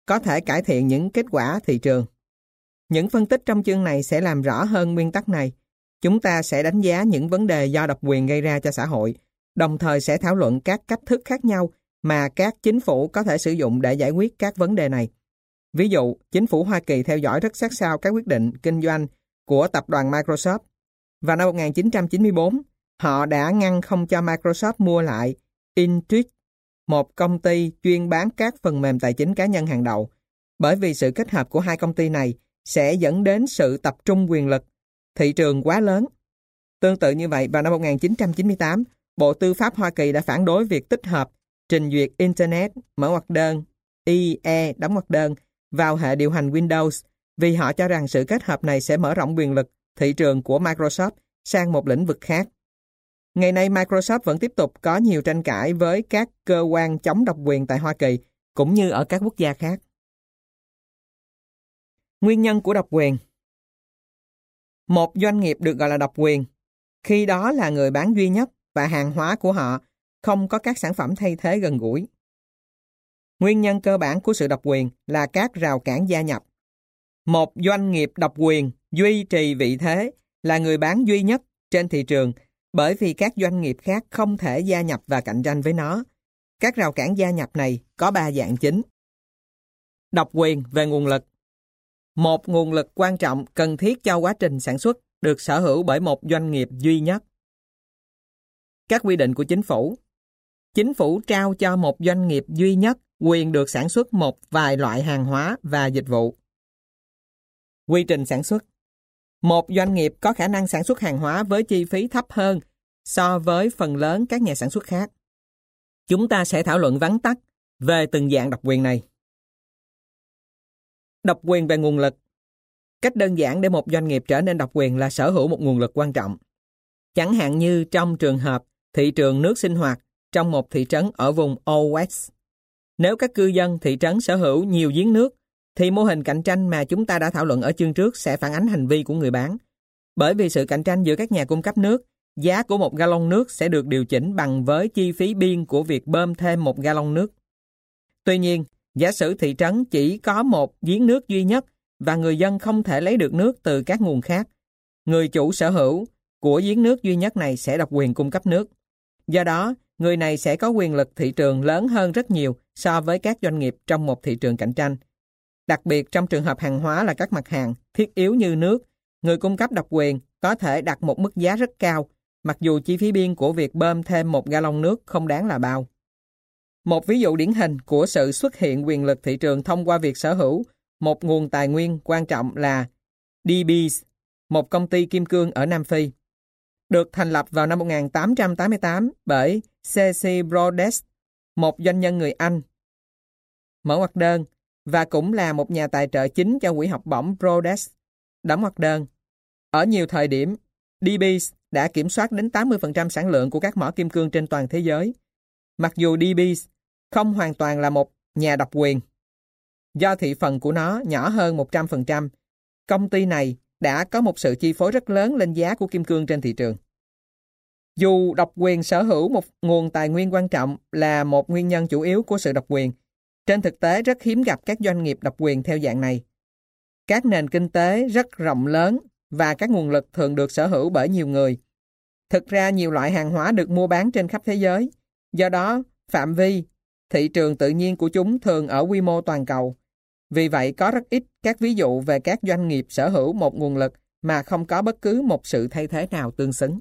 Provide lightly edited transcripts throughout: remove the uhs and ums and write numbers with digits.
có thể cải thiện những kết quả thị trường. Những phân tích trong chương này sẽ làm rõ hơn nguyên tắc này. Chúng ta sẽ đánh giá những vấn đề do độc quyền gây ra cho xã hội, đồng thời sẽ thảo luận các cách thức khác nhau mà các chính phủ có thể sử dụng để giải quyết các vấn đề này. Ví dụ, chính phủ Hoa Kỳ theo dõi rất sát sao các quyết định kinh doanh của tập đoàn Microsoft. Vào năm 1994, họ đã ngăn không cho Microsoft mua lại Intuit, một công ty chuyên bán các phần mềm tài chính cá nhân hàng đầu, bởi vì sự kết hợp của hai công ty này sẽ dẫn đến sự tập trung quyền lực, thị trường quá lớn. Tương tự như vậy, vào năm 1998, Bộ Tư pháp Hoa Kỳ đã phản đối việc tích hợp trình duyệt Internet, mở ngoặc đơn, IE, đóng ngoặc đơn, vào hệ điều hành Windows, vì họ cho rằng sự kết hợp này sẽ mở rộng quyền lực thị trường của Microsoft sang một lĩnh vực khác. Ngày nay, Microsoft vẫn tiếp tục có nhiều tranh cãi với các cơ quan chống độc quyền tại Hoa Kỳ, cũng như ở các quốc gia khác. Nguyên nhân của độc quyền. Một doanh nghiệp được gọi là độc quyền khi đó là người bán duy nhất và hàng hóa của họ không có các sản phẩm thay thế gần gũi. Nguyên nhân cơ bản của sự độc quyền là các rào cản gia nhập. Một doanh nghiệp độc quyền duy trì vị thế là người bán duy nhất trên thị trường bởi vì các doanh nghiệp khác không thể gia nhập và cạnh tranh với nó. Các rào cản gia nhập này có 3 dạng chính. Độc quyền về nguồn lực. Một nguồn lực quan trọng cần thiết cho quá trình sản xuất được sở hữu bởi một doanh nghiệp duy nhất. Các quy định của chính phủ. Chính phủ trao cho một doanh nghiệp duy nhất quyền được sản xuất một vài loại hàng hóa và dịch vụ. Quy trình sản xuất. Một doanh nghiệp có khả năng sản xuất hàng hóa với chi phí thấp hơn so với phần lớn các nhà sản xuất khác. Chúng ta sẽ thảo luận vắn tắt về từng dạng độc quyền này. Độc quyền về nguồn lực. Cách đơn giản để một doanh nghiệp trở nên độc quyền là sở hữu một nguồn lực quan trọng. Chẳng hạn như trong trường hợp thị trường nước sinh hoạt trong một thị trấn ở vùng OS. Nếu các cư dân thị trấn sở hữu nhiều giếng nước, thì mô hình cạnh tranh mà chúng ta đã thảo luận ở chương trước sẽ phản ánh hành vi của người bán. Bởi vì sự cạnh tranh giữa các nhà cung cấp nước, giá của một gallon nước sẽ được điều chỉnh bằng với chi phí biên của việc bơm thêm một gallon nước. Tuy nhiên, giả sử thị trấn chỉ có một giếng nước duy nhất và người dân không thể lấy được nước từ các nguồn khác, người chủ sở hữu của giếng nước duy nhất này sẽ độc quyền cung cấp nước. Do đó, người này sẽ có quyền lực thị trường lớn hơn rất nhiều so với các doanh nghiệp trong một thị trường cạnh tranh. Đặc biệt trong trường hợp hàng hóa là các mặt hàng thiết yếu như nước, người cung cấp độc quyền có thể đặt một mức giá rất cao, mặc dù chi phí biên của việc bơm thêm một gallon nước không đáng là bao. Một ví dụ điển hình của sự xuất hiện quyền lực thị trường thông qua việc sở hữu một nguồn tài nguyên quan trọng là DBS, một công ty kim cương ở Nam Phi. Được thành lập vào năm 1888 bởi C.C. Broadus, một doanh nhân người Anh. Mở ngoặc đơn, và cũng là một nhà tài trợ chính cho quỹ học bổng Broadus. Đóng ngoặc đơn. Ở nhiều thời điểm, DBS đã kiểm soát đến 80% sản lượng của các mỏ kim cương trên toàn thế giới. Mặc dù DBS không hoàn toàn là một nhà độc quyền, do thị phần của nó nhỏ hơn 100%, công ty này đã có một sự chi phối rất lớn lên giá của kim cương trên thị trường. Dù độc quyền sở hữu một nguồn tài nguyên quan trọng là một nguyên nhân chủ yếu của sự độc quyền, trên thực tế rất hiếm gặp các doanh nghiệp độc quyền theo dạng này. Các nền kinh tế rất rộng lớn và các nguồn lực thường được sở hữu bởi nhiều người. Thực ra nhiều loại hàng hóa được mua bán trên khắp thế giới, do đó phạm vi, thị trường tự nhiên của chúng thường ở quy mô toàn cầu. Vì vậy có rất ít các ví dụ về các doanh nghiệp sở hữu một nguồn lực mà không có bất cứ một sự thay thế nào tương xứng.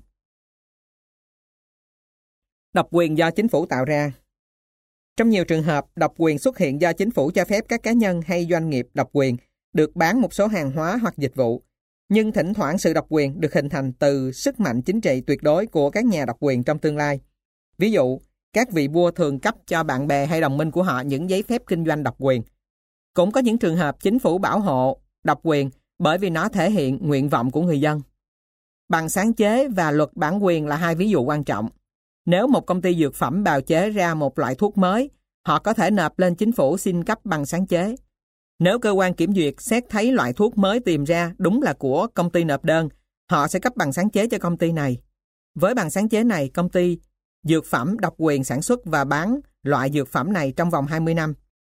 Độc quyền do chính phủ tạo ra. Trong nhiều trường hợp, độc quyền xuất hiện do chính phủ cho phép các cá nhân hay doanh nghiệp độc quyền được bán một số hàng hóa hoặc dịch vụ. Nhưng thỉnh thoảng sự độc quyền được hình thành từ sức mạnh chính trị tuyệt đối của các nhà độc quyền trong tương lai. Ví dụ, các vị vua thường cấp cho bạn bè hay đồng minh của họ những giấy phép kinh doanh độc quyền. Cũng có những trường hợp chính phủ bảo hộ độc quyền bởi vì nó thể hiện nguyện vọng của người dân. Bằng sáng chế và luật bản quyền là hai ví dụ quan trọng. Nếu một công ty dược phẩm bào chế ra một loại thuốc mới, họ có thể nộp lên chính phủ xin cấp bằng sáng chế. Nếu cơ quan kiểm duyệt xét thấy loại thuốc mới tìm ra đúng là của công ty nộp đơn, họ sẽ cấp bằng sáng chế cho công ty này. Với bằng sáng chế này, công ty dược phẩm độc quyền sản xuất và bán loại dược phẩm này trong vòng 20 năm.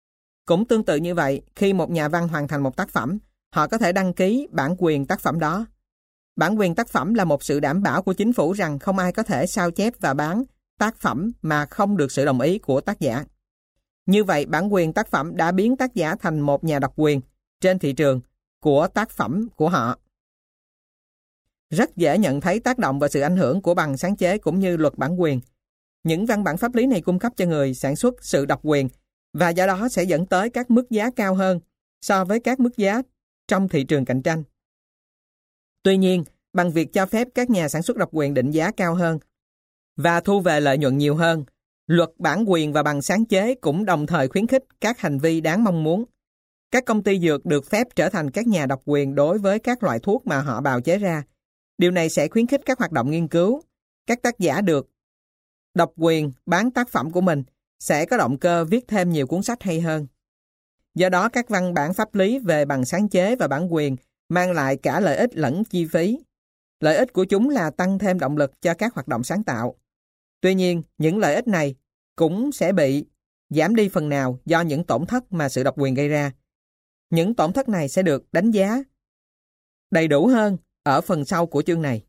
Cũng tương tự như vậy, khi một nhà văn hoàn thành một tác phẩm, họ có thể đăng ký bản quyền tác phẩm đó. Bản quyền tác phẩm là một sự đảm bảo của chính phủ rằng không ai có thể sao chép và bán tác phẩm mà không được sự đồng ý của tác giả. Như vậy, bản quyền tác phẩm đã biến tác giả thành một nhà độc quyền trên thị trường của tác phẩm của họ. Rất dễ nhận thấy tác động và sự ảnh hưởng của bằng sáng chế cũng như luật bản quyền. Những văn bản pháp lý này cung cấp cho người sản xuất sự độc quyền và do đó sẽ dẫn tới các mức giá cao hơn so với các mức giá trong thị trường cạnh tranh. Tuy nhiên, bằng việc cho phép các nhà sản xuất độc quyền định giá cao hơn và thu về lợi nhuận nhiều hơn, luật bản quyền và bằng sáng chế cũng đồng thời khuyến khích các hành vi đáng mong muốn. Các công ty dược được phép trở thành các nhà độc quyền đối với các loại thuốc mà họ bào chế ra. Điều này sẽ khuyến khích các hoạt động nghiên cứu. Các tác giả được độc quyền bán tác phẩm của mình sẽ có động cơ viết thêm nhiều cuốn sách hay hơn. Do đó, các văn bản pháp lý về bằng sáng chế và bản quyền mang lại cả lợi ích lẫn chi phí. Lợi ích của chúng là tăng thêm động lực cho các hoạt động sáng tạo. Tuy nhiên, những lợi ích này cũng sẽ bị giảm đi phần nào do những tổn thất mà sự độc quyền gây ra. Những tổn thất này sẽ được đánh giá đầy đủ hơn ở phần sau của chương này.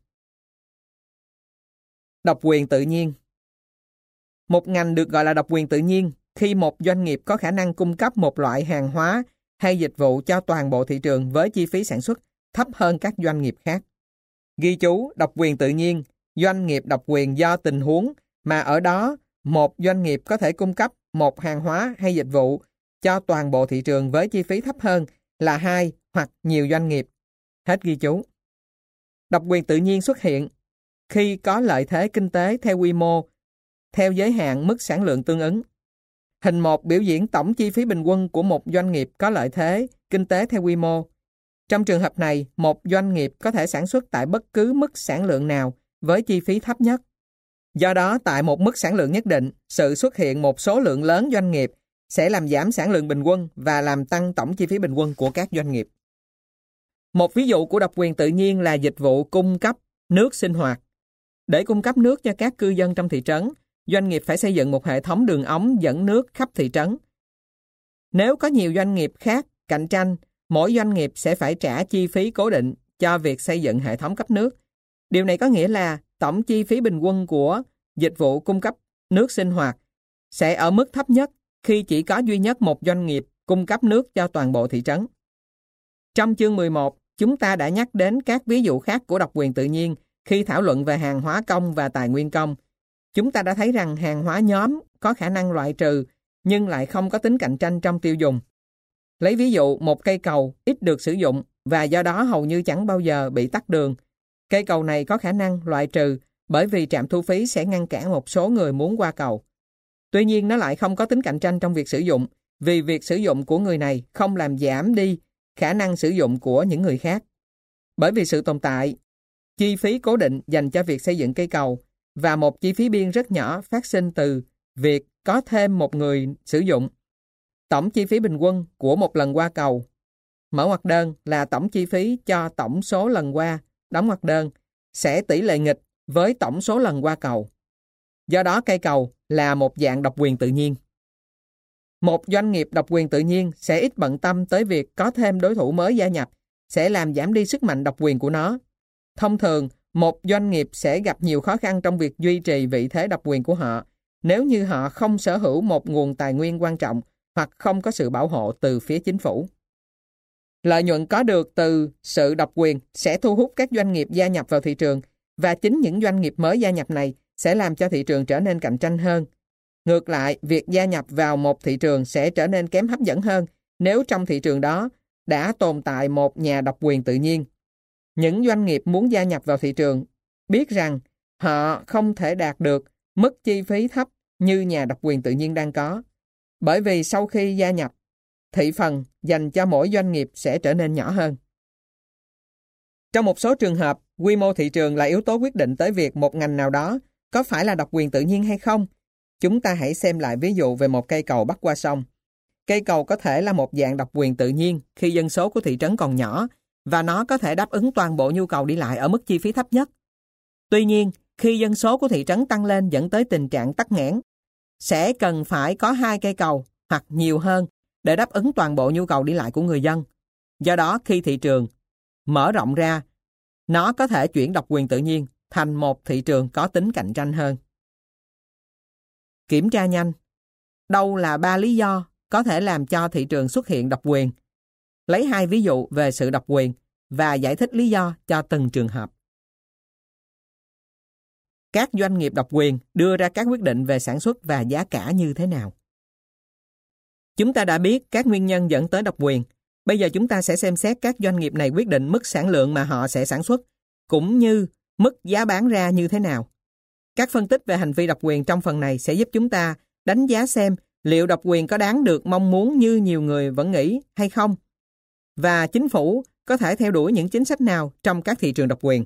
Độc quyền tự nhiên. Một ngành được gọi là độc quyền tự nhiên khi một doanh nghiệp có khả năng cung cấp một loại hàng hóa hay dịch vụ cho toàn bộ thị trường với chi phí sản xuất thấp hơn các doanh nghiệp khác. Ghi chú, độc quyền tự nhiên, doanh nghiệp độc quyền do tình huống mà ở đó một doanh nghiệp có thể cung cấp một hàng hóa hay dịch vụ cho toàn bộ thị trường với chi phí thấp hơn là hai hoặc nhiều doanh nghiệp. Hết ghi chú. Độc quyền tự nhiên xuất hiện khi có lợi thế kinh tế theo quy mô, theo giới hạn mức sản lượng tương ứng. Hình 1 biểu diễn tổng chi phí bình quân của một doanh nghiệp có lợi thế kinh tế theo quy mô. Trong trường hợp này, một doanh nghiệp có thể sản xuất tại bất cứ mức sản lượng nào với chi phí thấp nhất. Do đó, tại một mức sản lượng nhất định, sự xuất hiện một số lượng lớn doanh nghiệp sẽ làm giảm sản lượng bình quân và làm tăng tổng chi phí bình quân của các doanh nghiệp. Một ví dụ của độc quyền tự nhiên là dịch vụ cung cấp nước sinh hoạt. Để cung cấp nước cho các cư dân trong thị trấn, doanh nghiệp phải xây dựng một hệ thống đường ống dẫn nước khắp thị trấn. Nếu có nhiều doanh nghiệp khác cạnh tranh, mỗi doanh nghiệp sẽ phải trả chi phí cố định cho việc xây dựng hệ thống cấp nước. Điều này có nghĩa là tổng chi phí bình quân của dịch vụ cung cấp nước sinh hoạt sẽ ở mức thấp nhất khi chỉ có duy nhất một doanh nghiệp cung cấp nước cho toàn bộ thị trấn. Trong chương 11, chúng ta đã nhắc đến các ví dụ khác của độc quyền tự nhiên khi thảo luận về hàng hóa công và tài nguyên công. Chúng ta đã thấy rằng hàng hóa nhóm có khả năng loại trừ nhưng lại không có tính cạnh tranh trong tiêu dùng. Lấy ví dụ, một cây cầu ít được sử dụng và do đó hầu như chẳng bao giờ bị tắc đường. Cây cầu này có khả năng loại trừ bởi vì trạm thu phí sẽ ngăn cản một số người muốn qua cầu. Tuy nhiên nó lại không có tính cạnh tranh trong việc sử dụng vì việc sử dụng của người này không làm giảm đi khả năng sử dụng của những người khác. Bởi vì sự tồn tại chi phí cố định dành cho việc xây dựng cây cầu và một chi phí biên rất nhỏ phát sinh từ việc có thêm một người sử dụng. Tổng chi phí bình quân của một lần qua cầu, mở ngoặc đơn là tổng chi phí cho tổng số lần qua, đóng ngoặc đơn, sẽ tỷ lệ nghịch với tổng số lần qua cầu. Do đó cây cầu là một dạng độc quyền tự nhiên. Một doanh nghiệp độc quyền tự nhiên sẽ ít bận tâm tới việc có thêm đối thủ mới gia nhập, sẽ làm giảm đi sức mạnh độc quyền của nó. Thông thường, một doanh nghiệp sẽ gặp nhiều khó khăn trong việc duy trì vị thế độc quyền của họ nếu như họ không sở hữu một nguồn tài nguyên quan trọng hoặc không có sự bảo hộ từ phía chính phủ. Lợi nhuận có được từ sự độc quyền sẽ thu hút các doanh nghiệp gia nhập vào thị trường và chính những doanh nghiệp mới gia nhập này sẽ làm cho thị trường trở nên cạnh tranh hơn. Ngược lại, việc gia nhập vào một thị trường sẽ trở nên kém hấp dẫn hơn nếu trong thị trường đó đã tồn tại một nhà độc quyền tự nhiên. Những doanh nghiệp muốn gia nhập vào thị trường biết rằng họ không thể đạt được mức chi phí thấp như nhà độc quyền tự nhiên đang có. Bởi vì sau khi gia nhập, thị phần dành cho mỗi doanh nghiệp sẽ trở nên nhỏ hơn. Trong một số trường hợp, quy mô thị trường là yếu tố quyết định tới việc một ngành nào đó có phải là độc quyền tự nhiên hay không. Chúng ta hãy xem lại ví dụ về một cây cầu bắc qua sông. Cây cầu có thể là một dạng độc quyền tự nhiên khi dân số của thị trấn còn nhỏ và nó có thể đáp ứng toàn bộ nhu cầu đi lại ở mức chi phí thấp nhất. Tuy nhiên, khi dân số của thị trấn tăng lên dẫn tới tình trạng tắc nghẽn, sẽ cần phải có 2 cây cầu hoặc nhiều hơn để đáp ứng toàn bộ nhu cầu đi lại của người dân. Do đó, khi thị trường mở rộng ra, nó có thể chuyển độc quyền tự nhiên thành một thị trường có tính cạnh tranh hơn. Kiểm tra nhanh. Đâu là 3 lý do có thể làm cho thị trường xuất hiện độc quyền? Lấy 2 ví dụ về sự độc quyền và giải thích lý do cho từng trường hợp. Các doanh nghiệp độc quyền đưa ra các quyết định về sản xuất và giá cả như thế nào? Chúng ta đã biết các nguyên nhân dẫn tới độc quyền. Bây giờ chúng ta sẽ xem xét các doanh nghiệp này quyết định mức sản lượng mà họ sẽ sản xuất, cũng như mức giá bán ra như thế nào. Các phân tích về hành vi độc quyền trong phần này sẽ giúp chúng ta đánh giá xem liệu độc quyền có đáng được mong muốn như nhiều người vẫn nghĩ hay không, và chính phủ có thể theo đuổi những chính sách nào trong các thị trường độc quyền.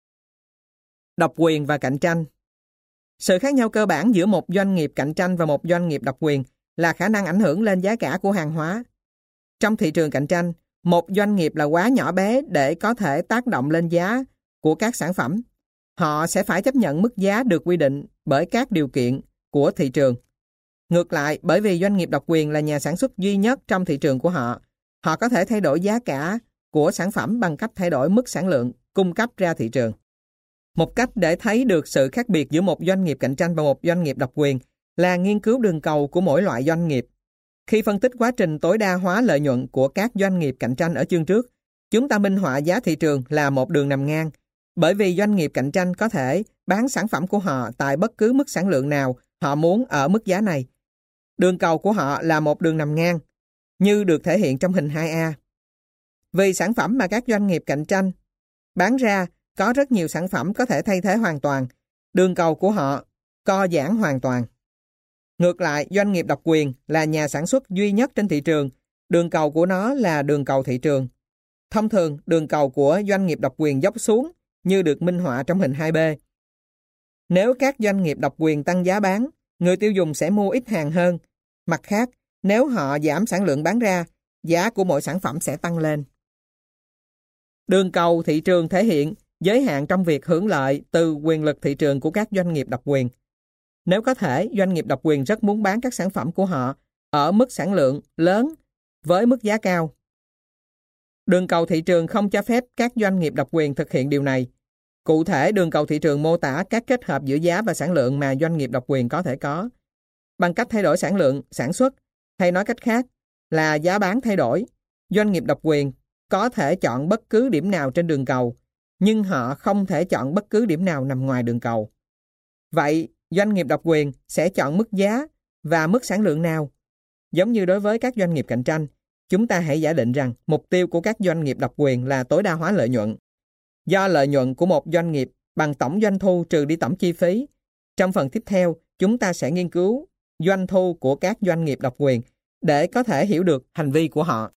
Độc quyền và cạnh tranh. Sự khác nhau cơ bản giữa một doanh nghiệp cạnh tranh và một doanh nghiệp độc quyền là khả năng ảnh hưởng lên giá cả của hàng hóa. Trong thị trường cạnh tranh, một doanh nghiệp là quá nhỏ bé để có thể tác động lên giá của các sản phẩm. Họ sẽ phải chấp nhận mức giá được quy định bởi các điều kiện của thị trường. Ngược lại, bởi vì doanh nghiệp độc quyền là nhà sản xuất duy nhất trong thị trường của họ, họ có thể thay đổi giá cả của sản phẩm bằng cách thay đổi mức sản lượng cung cấp ra thị trường. Một cách để thấy được sự khác biệt giữa một doanh nghiệp cạnh tranh và một doanh nghiệp độc quyền là nghiên cứu đường cầu của mỗi loại doanh nghiệp. Khi phân tích quá trình tối đa hóa lợi nhuận của các doanh nghiệp cạnh tranh ở chương trước, chúng ta minh họa giá thị trường là một đường nằm ngang, bởi vì doanh nghiệp cạnh tranh có thể bán sản phẩm của họ tại bất cứ mức sản lượng nào họ muốn ở mức giá này. Đường cầu của họ là một đường nằm ngang, như được thể hiện trong hình 2A. Vì sản phẩm mà các doanh nghiệp cạnh tranh bán ra có rất nhiều sản phẩm có thể thay thế hoàn toàn, đường cầu của họ co giãn hoàn toàn. Ngược lại, doanh nghiệp độc quyền là nhà sản xuất duy nhất trên thị trường, đường cầu của nó là đường cầu thị trường. Thông thường, đường cầu của doanh nghiệp độc quyền dốc xuống, như được minh họa trong hình 2B. Nếu các doanh nghiệp độc quyền tăng giá bán, người tiêu dùng sẽ mua ít hàng hơn. Mặt khác, nếu họ giảm sản lượng bán ra, giá của mỗi sản phẩm sẽ tăng lên. Đường cầu thị trường thể hiện giới hạn trong việc hưởng lợi từ quyền lực thị trường của các doanh nghiệp độc quyền. Nếu có thể, doanh nghiệp độc quyền rất muốn bán các sản phẩm của họ ở mức sản lượng lớn với mức giá cao. Đường cầu thị trường không cho phép các doanh nghiệp độc quyền thực hiện điều này. Cụ thể, đường cầu thị trường mô tả các kết hợp giữa giá và sản lượng mà doanh nghiệp độc quyền có thể có. Bằng cách thay đổi sản lượng sản xuất, hay nói cách khác là giá bán thay đổi, doanh nghiệp độc quyền có thể chọn bất cứ điểm nào trên đường cầu, nhưng họ không thể chọn bất cứ điểm nào nằm ngoài đường cầu. Vậy, doanh nghiệp độc quyền sẽ chọn mức giá và mức sản lượng nào? Giống như đối với các doanh nghiệp cạnh tranh, chúng ta hãy giả định rằng mục tiêu của các doanh nghiệp độc quyền là tối đa hóa lợi nhuận. Do lợi nhuận của một doanh nghiệp bằng tổng doanh thu trừ đi tổng chi phí, trong phần tiếp theo, chúng ta sẽ nghiên cứu doanh thu của các doanh nghiệp độc quyền để có thể hiểu được hành vi của họ.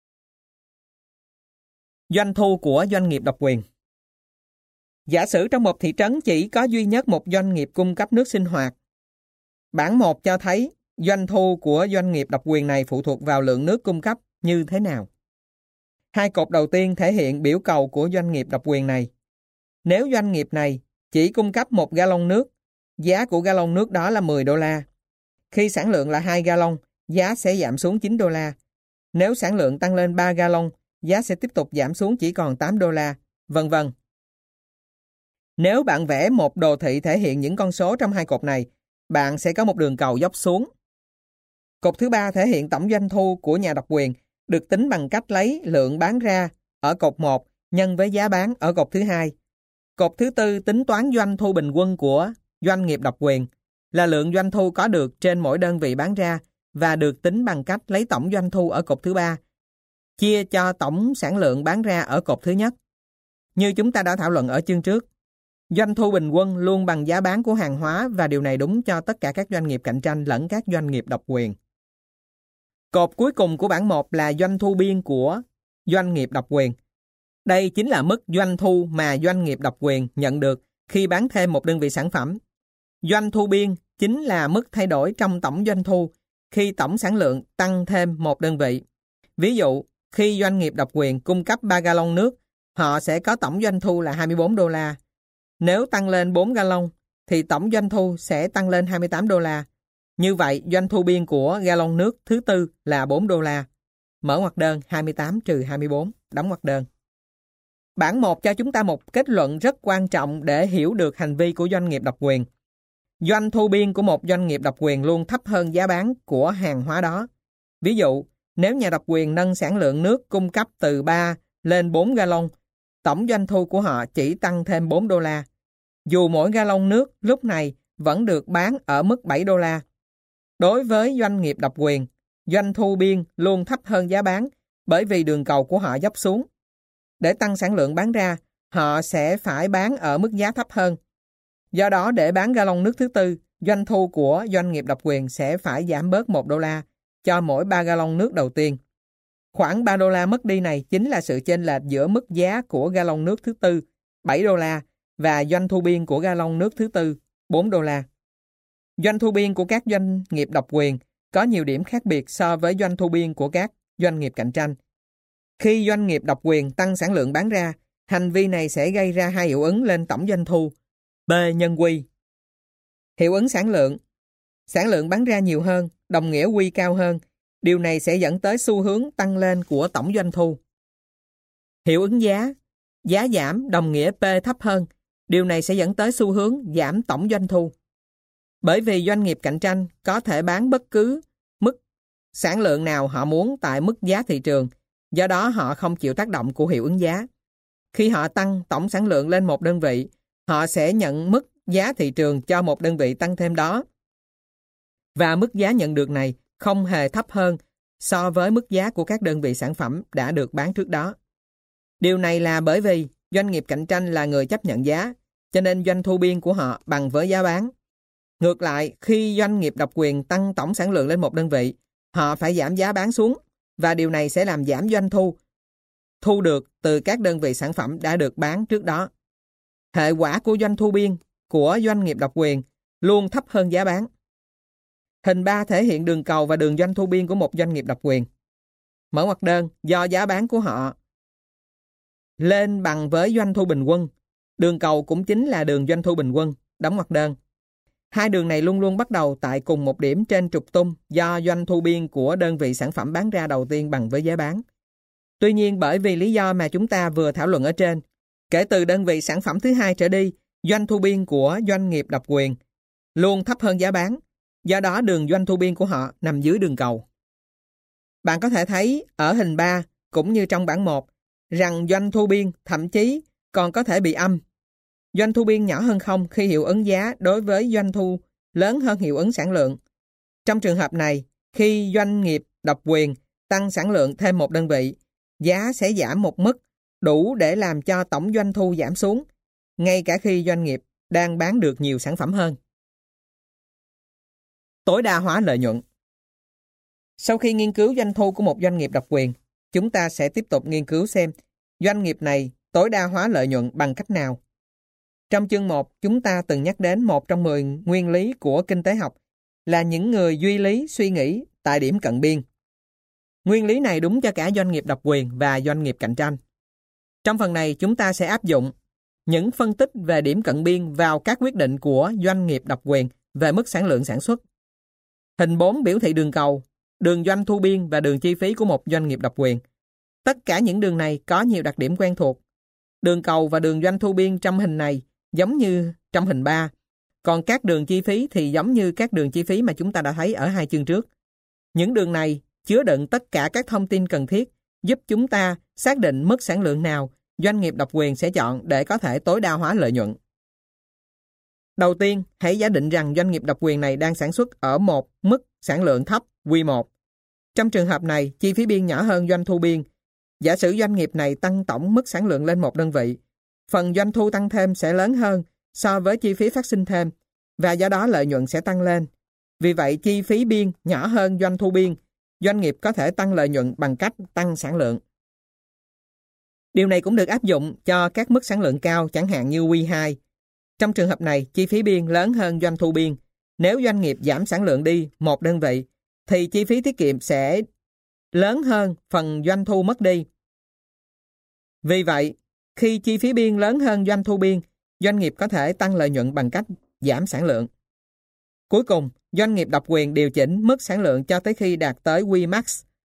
Doanh thu của doanh nghiệp độc quyền. Giả sử trong một thị trấn chỉ có duy nhất một doanh nghiệp cung cấp nước sinh hoạt. Bảng 1 cho thấy doanh thu của doanh nghiệp độc quyền này phụ thuộc vào lượng nước cung cấp như thế nào. Hai cột đầu tiên thể hiện biểu cầu của doanh nghiệp độc quyền này. Nếu doanh nghiệp này chỉ cung cấp 1 gallon nước, giá của gallon nước đó là 10 đô la. Khi sản lượng là 2 gallon, giá sẽ giảm xuống 9 đô la. Nếu sản lượng tăng lên 3 gallon, giá sẽ tiếp tục giảm xuống chỉ còn 8 đô la, vân vân. Nếu bạn vẽ một đồ thị thể hiện những con số trong hai cột này, bạn sẽ có một đường cầu dốc xuống. Cột thứ 3 thể hiện tổng doanh thu của nhà độc quyền, được tính bằng cách lấy lượng bán ra ở cột 1 nhân với giá bán ở cột thứ 2. Cột thứ 4 tính toán doanh thu bình quân của doanh nghiệp độc quyền, là lượng doanh thu có được trên mỗi đơn vị bán ra và được tính bằng cách lấy tổng doanh thu ở cột thứ 3, chia cho tổng sản lượng bán ra ở cột thứ nhất. Như chúng ta đã thảo luận ở chương trước, doanh thu bình quân luôn bằng giá bán của hàng hóa và điều này đúng cho tất cả các doanh nghiệp cạnh tranh lẫn các doanh nghiệp độc quyền. Cột cuối cùng của bảng 1 là doanh thu biên của doanh nghiệp độc quyền. Đây chính là mức doanh thu mà doanh nghiệp độc quyền nhận được khi bán thêm một đơn vị sản phẩm. Doanh thu biên chính là mức thay đổi trong tổng doanh thu khi tổng sản lượng tăng thêm một đơn vị. Ví dụ, khi doanh nghiệp độc quyền cung cấp 3 gallon nước, họ sẽ có tổng doanh thu là 24 đô la. Nếu tăng lên 4 gallon, thì tổng doanh thu sẽ tăng lên 28 đô la. Như vậy, doanh thu biên của gallon nước thứ 4 là 4 đô la. Mở ngoặc đơn 28-24, đóng ngoặc đơn. Bảng 1 cho chúng ta một kết luận rất quan trọng để hiểu được hành vi của doanh nghiệp độc quyền. Doanh thu biên của một doanh nghiệp độc quyền luôn thấp hơn giá bán của hàng hóa đó. Ví dụ, nếu nhà độc quyền nâng sản lượng nước cung cấp từ 3 lên 4 gallon, tổng doanh thu của họ chỉ tăng thêm 4 đô la. Dù mỗi gallon nước lúc này vẫn được bán ở mức 7 đô la. Đối với doanh nghiệp độc quyền, doanh thu biên luôn thấp hơn giá bán bởi vì đường cầu của họ dốc xuống. Để tăng sản lượng bán ra, họ sẽ phải bán ở mức giá thấp hơn. Do đó, để bán gallon nước thứ tư, doanh thu của doanh nghiệp độc quyền sẽ phải giảm bớt 1 đô la cho mỗi 3 gallon nước đầu tiên. Khoảng 3 đô la mất đi này chính là sự chênh lệch giữa mức giá của gallon nước thứ tư, 7 đô la, và doanh thu biên của gallon nước thứ tư, 4 đô la. Doanh thu biên của các doanh nghiệp độc quyền có nhiều điểm khác biệt so với doanh thu biên của các doanh nghiệp cạnh tranh. Khi doanh nghiệp độc quyền tăng sản lượng bán ra, hành vi này sẽ gây ra hai hiệu ứng lên tổng doanh thu, P nhân Q. Hiệu ứng sản lượng bán ra nhiều hơn, đồng nghĩa Q cao hơn. Điều này sẽ dẫn tới xu hướng tăng lên của tổng doanh thu. Hiệu ứng giá giảm đồng nghĩa P thấp hơn. Điều này sẽ dẫn tới xu hướng giảm tổng doanh thu. Bởi vì doanh nghiệp cạnh tranh có thể bán bất cứ mức sản lượng nào họ muốn tại mức giá thị trường, do đó họ không chịu tác động của hiệu ứng giá. Khi họ tăng tổng sản lượng lên một đơn vị, họ sẽ nhận mức giá thị trường cho một đơn vị tăng thêm đó. Và mức giá nhận được này không hề thấp hơn so với mức giá của các đơn vị sản phẩm đã được bán trước đó. Điều này là bởi vì doanh nghiệp cạnh tranh là người chấp nhận giá, cho nên doanh thu biên của họ bằng với giá bán. Ngược lại, khi doanh nghiệp độc quyền tăng tổng sản lượng lên một đơn vị, họ phải giảm giá bán xuống, và điều này sẽ làm giảm doanh thu được từ các đơn vị sản phẩm đã được bán trước đó. Hệ quả của doanh thu biên của doanh nghiệp độc quyền luôn thấp hơn giá bán. Hình 3 thể hiện đường cầu và đường doanh thu biên của một doanh nghiệp độc quyền. Mở ngoặc đơn, do giá bán của họ lên bằng với doanh thu bình quân. Đường cầu cũng chính là đường doanh thu bình quân, đóng ngoặc đơn. Hai đường này luôn luôn bắt đầu tại cùng một điểm trên trục tung do doanh thu biên của đơn vị sản phẩm bán ra đầu tiên bằng với giá bán. Tuy nhiên, bởi vì lý do mà chúng ta vừa thảo luận ở trên, kể từ đơn vị sản phẩm thứ hai trở đi, doanh thu biên của doanh nghiệp độc quyền luôn thấp hơn giá bán. Do đó, đường doanh thu biên của họ nằm dưới đường cầu. Bạn có thể thấy ở hình 3 cũng như trong bảng 1 rằng doanh thu biên thậm chí còn có thể bị âm. Doanh thu biên nhỏ hơn 0 khi hiệu ứng giá đối với doanh thu lớn hơn hiệu ứng sản lượng. Trong trường hợp này, khi doanh nghiệp độc quyền tăng sản lượng thêm một đơn vị, giá sẽ giảm một mức đủ để làm cho tổng doanh thu giảm xuống, ngay cả khi doanh nghiệp đang bán được nhiều sản phẩm hơn. Tối đa hóa lợi nhuận. Sau khi nghiên cứu doanh thu của một doanh nghiệp độc quyền, chúng ta sẽ tiếp tục nghiên cứu xem doanh nghiệp này tối đa hóa lợi nhuận bằng cách nào. Trong chương 1, chúng ta từng nhắc đến một trong 10 nguyên lý của kinh tế học là những người duy lý suy nghĩ tại điểm cận biên. Nguyên lý này đúng cho cả doanh nghiệp độc quyền và doanh nghiệp cạnh tranh. Trong phần này, chúng ta sẽ áp dụng những phân tích về điểm cận biên vào các quyết định của doanh nghiệp độc quyền về mức sản lượng sản xuất. Hình 4 biểu thị đường cầu, đường doanh thu biên và đường chi phí của một doanh nghiệp độc quyền. Tất cả những đường này có nhiều đặc điểm quen thuộc. Đường cầu và đường doanh thu biên trong hình này giống như trong hình 3, còn các đường chi phí thì giống như các đường chi phí mà chúng ta đã thấy ở hai chương trước. Những đường này chứa đựng tất cả các thông tin cần thiết giúp chúng ta xác định mức sản lượng nào doanh nghiệp độc quyền sẽ chọn để có thể tối đa hóa lợi nhuận. Đầu tiên, hãy giả định rằng doanh nghiệp độc quyền này đang sản xuất ở một mức sản lượng thấp Q1. Trong trường hợp này, chi phí biên nhỏ hơn doanh thu biên. Giả sử doanh nghiệp này tăng tổng mức sản lượng lên một đơn vị, phần doanh thu tăng thêm sẽ lớn hơn so với chi phí phát sinh thêm, và do đó lợi nhuận sẽ tăng lên. Vì vậy, chi phí biên nhỏ hơn doanh thu biên, doanh nghiệp có thể tăng lợi nhuận bằng cách tăng sản lượng. Điều này cũng được áp dụng cho các mức sản lượng cao, chẳng hạn như Q2. Trong trường hợp này, chi phí biên lớn hơn doanh thu biên. Nếu doanh nghiệp giảm sản lượng đi một đơn vị, thì chi phí tiết kiệm sẽ lớn hơn phần doanh thu mất đi. Vì vậy, khi chi phí biên lớn hơn doanh thu biên, doanh nghiệp có thể tăng lợi nhuận bằng cách giảm sản lượng. Cuối cùng, doanh nghiệp độc quyền điều chỉnh mức sản lượng cho tới khi đạt tới Qmax.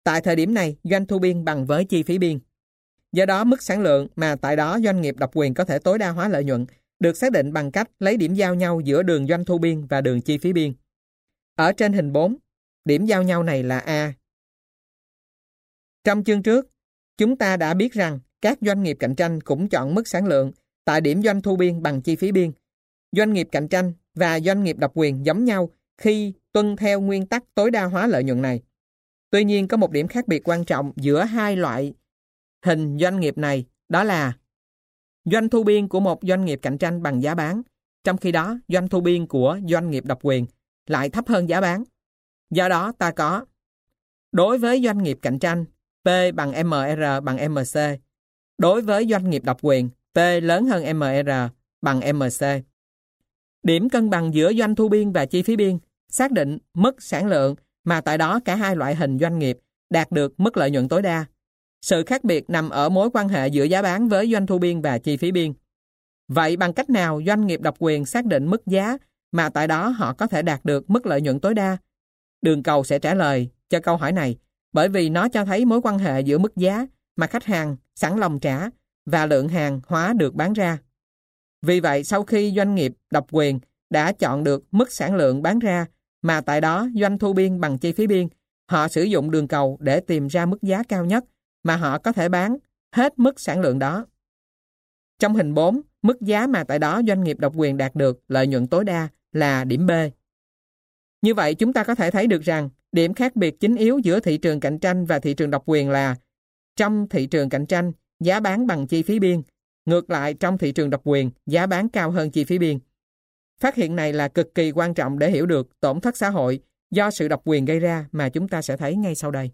Tại thời điểm này, doanh thu biên bằng với chi phí biên. Do đó, mức sản lượng mà tại đó doanh nghiệp độc quyền có thể tối đa hóa lợi nhuận được xác định bằng cách lấy điểm giao nhau giữa đường doanh thu biên và đường chi phí biên. Ở trên hình 4, điểm giao nhau này là A. Trong chương trước, chúng ta đã biết rằng các doanh nghiệp cạnh tranh cũng chọn mức sản lượng tại điểm doanh thu biên bằng chi phí biên. Doanh nghiệp cạnh tranh và doanh nghiệp độc quyền giống nhau khi tuân theo nguyên tắc tối đa hóa lợi nhuận này. Tuy nhiên, có một điểm khác biệt quan trọng giữa hai loại hình doanh nghiệp này, đó là doanh thu biên của một doanh nghiệp cạnh tranh bằng giá bán, trong khi đó doanh thu biên của doanh nghiệp độc quyền lại thấp hơn giá bán. Do đó ta có đối với doanh nghiệp cạnh tranh, P bằng MR bằng MC. Đối với doanh nghiệp độc quyền, P lớn hơn MR bằng MC. Điểm cân bằng giữa doanh thu biên và chi phí biên xác định mức sản lượng mà tại đó cả hai loại hình doanh nghiệp đạt được mức lợi nhuận tối đa. Sự khác biệt nằm ở mối quan hệ giữa giá bán với doanh thu biên và chi phí biên. Vậy bằng cách nào doanh nghiệp độc quyền xác định mức giá mà tại đó họ có thể đạt được mức lợi nhuận tối đa? Đường cầu sẽ trả lời cho câu hỏi này bởi vì nó cho thấy mối quan hệ giữa mức giá mà khách hàng sẵn lòng trả và lượng hàng hóa được bán ra. Vì vậy, sau khi doanh nghiệp độc quyền đã chọn được mức sản lượng bán ra mà tại đó doanh thu biên bằng chi phí biên, họ sử dụng đường cầu để tìm ra mức giá cao nhất mà họ có thể bán hết mức sản lượng đó. Trong hình 4, mức giá mà tại đó doanh nghiệp độc quyền đạt được lợi nhuận tối đa là điểm B. Như vậy, chúng ta có thể thấy được rằng điểm khác biệt chính yếu giữa thị trường cạnh tranh và thị trường độc quyền là trong thị trường cạnh tranh, giá bán bằng chi phí biên. Ngược lại, trong thị trường độc quyền, giá bán cao hơn chi phí biên. Phát hiện này là cực kỳ quan trọng để hiểu được tổn thất xã hội do sự độc quyền gây ra mà chúng ta sẽ thấy ngay sau đây.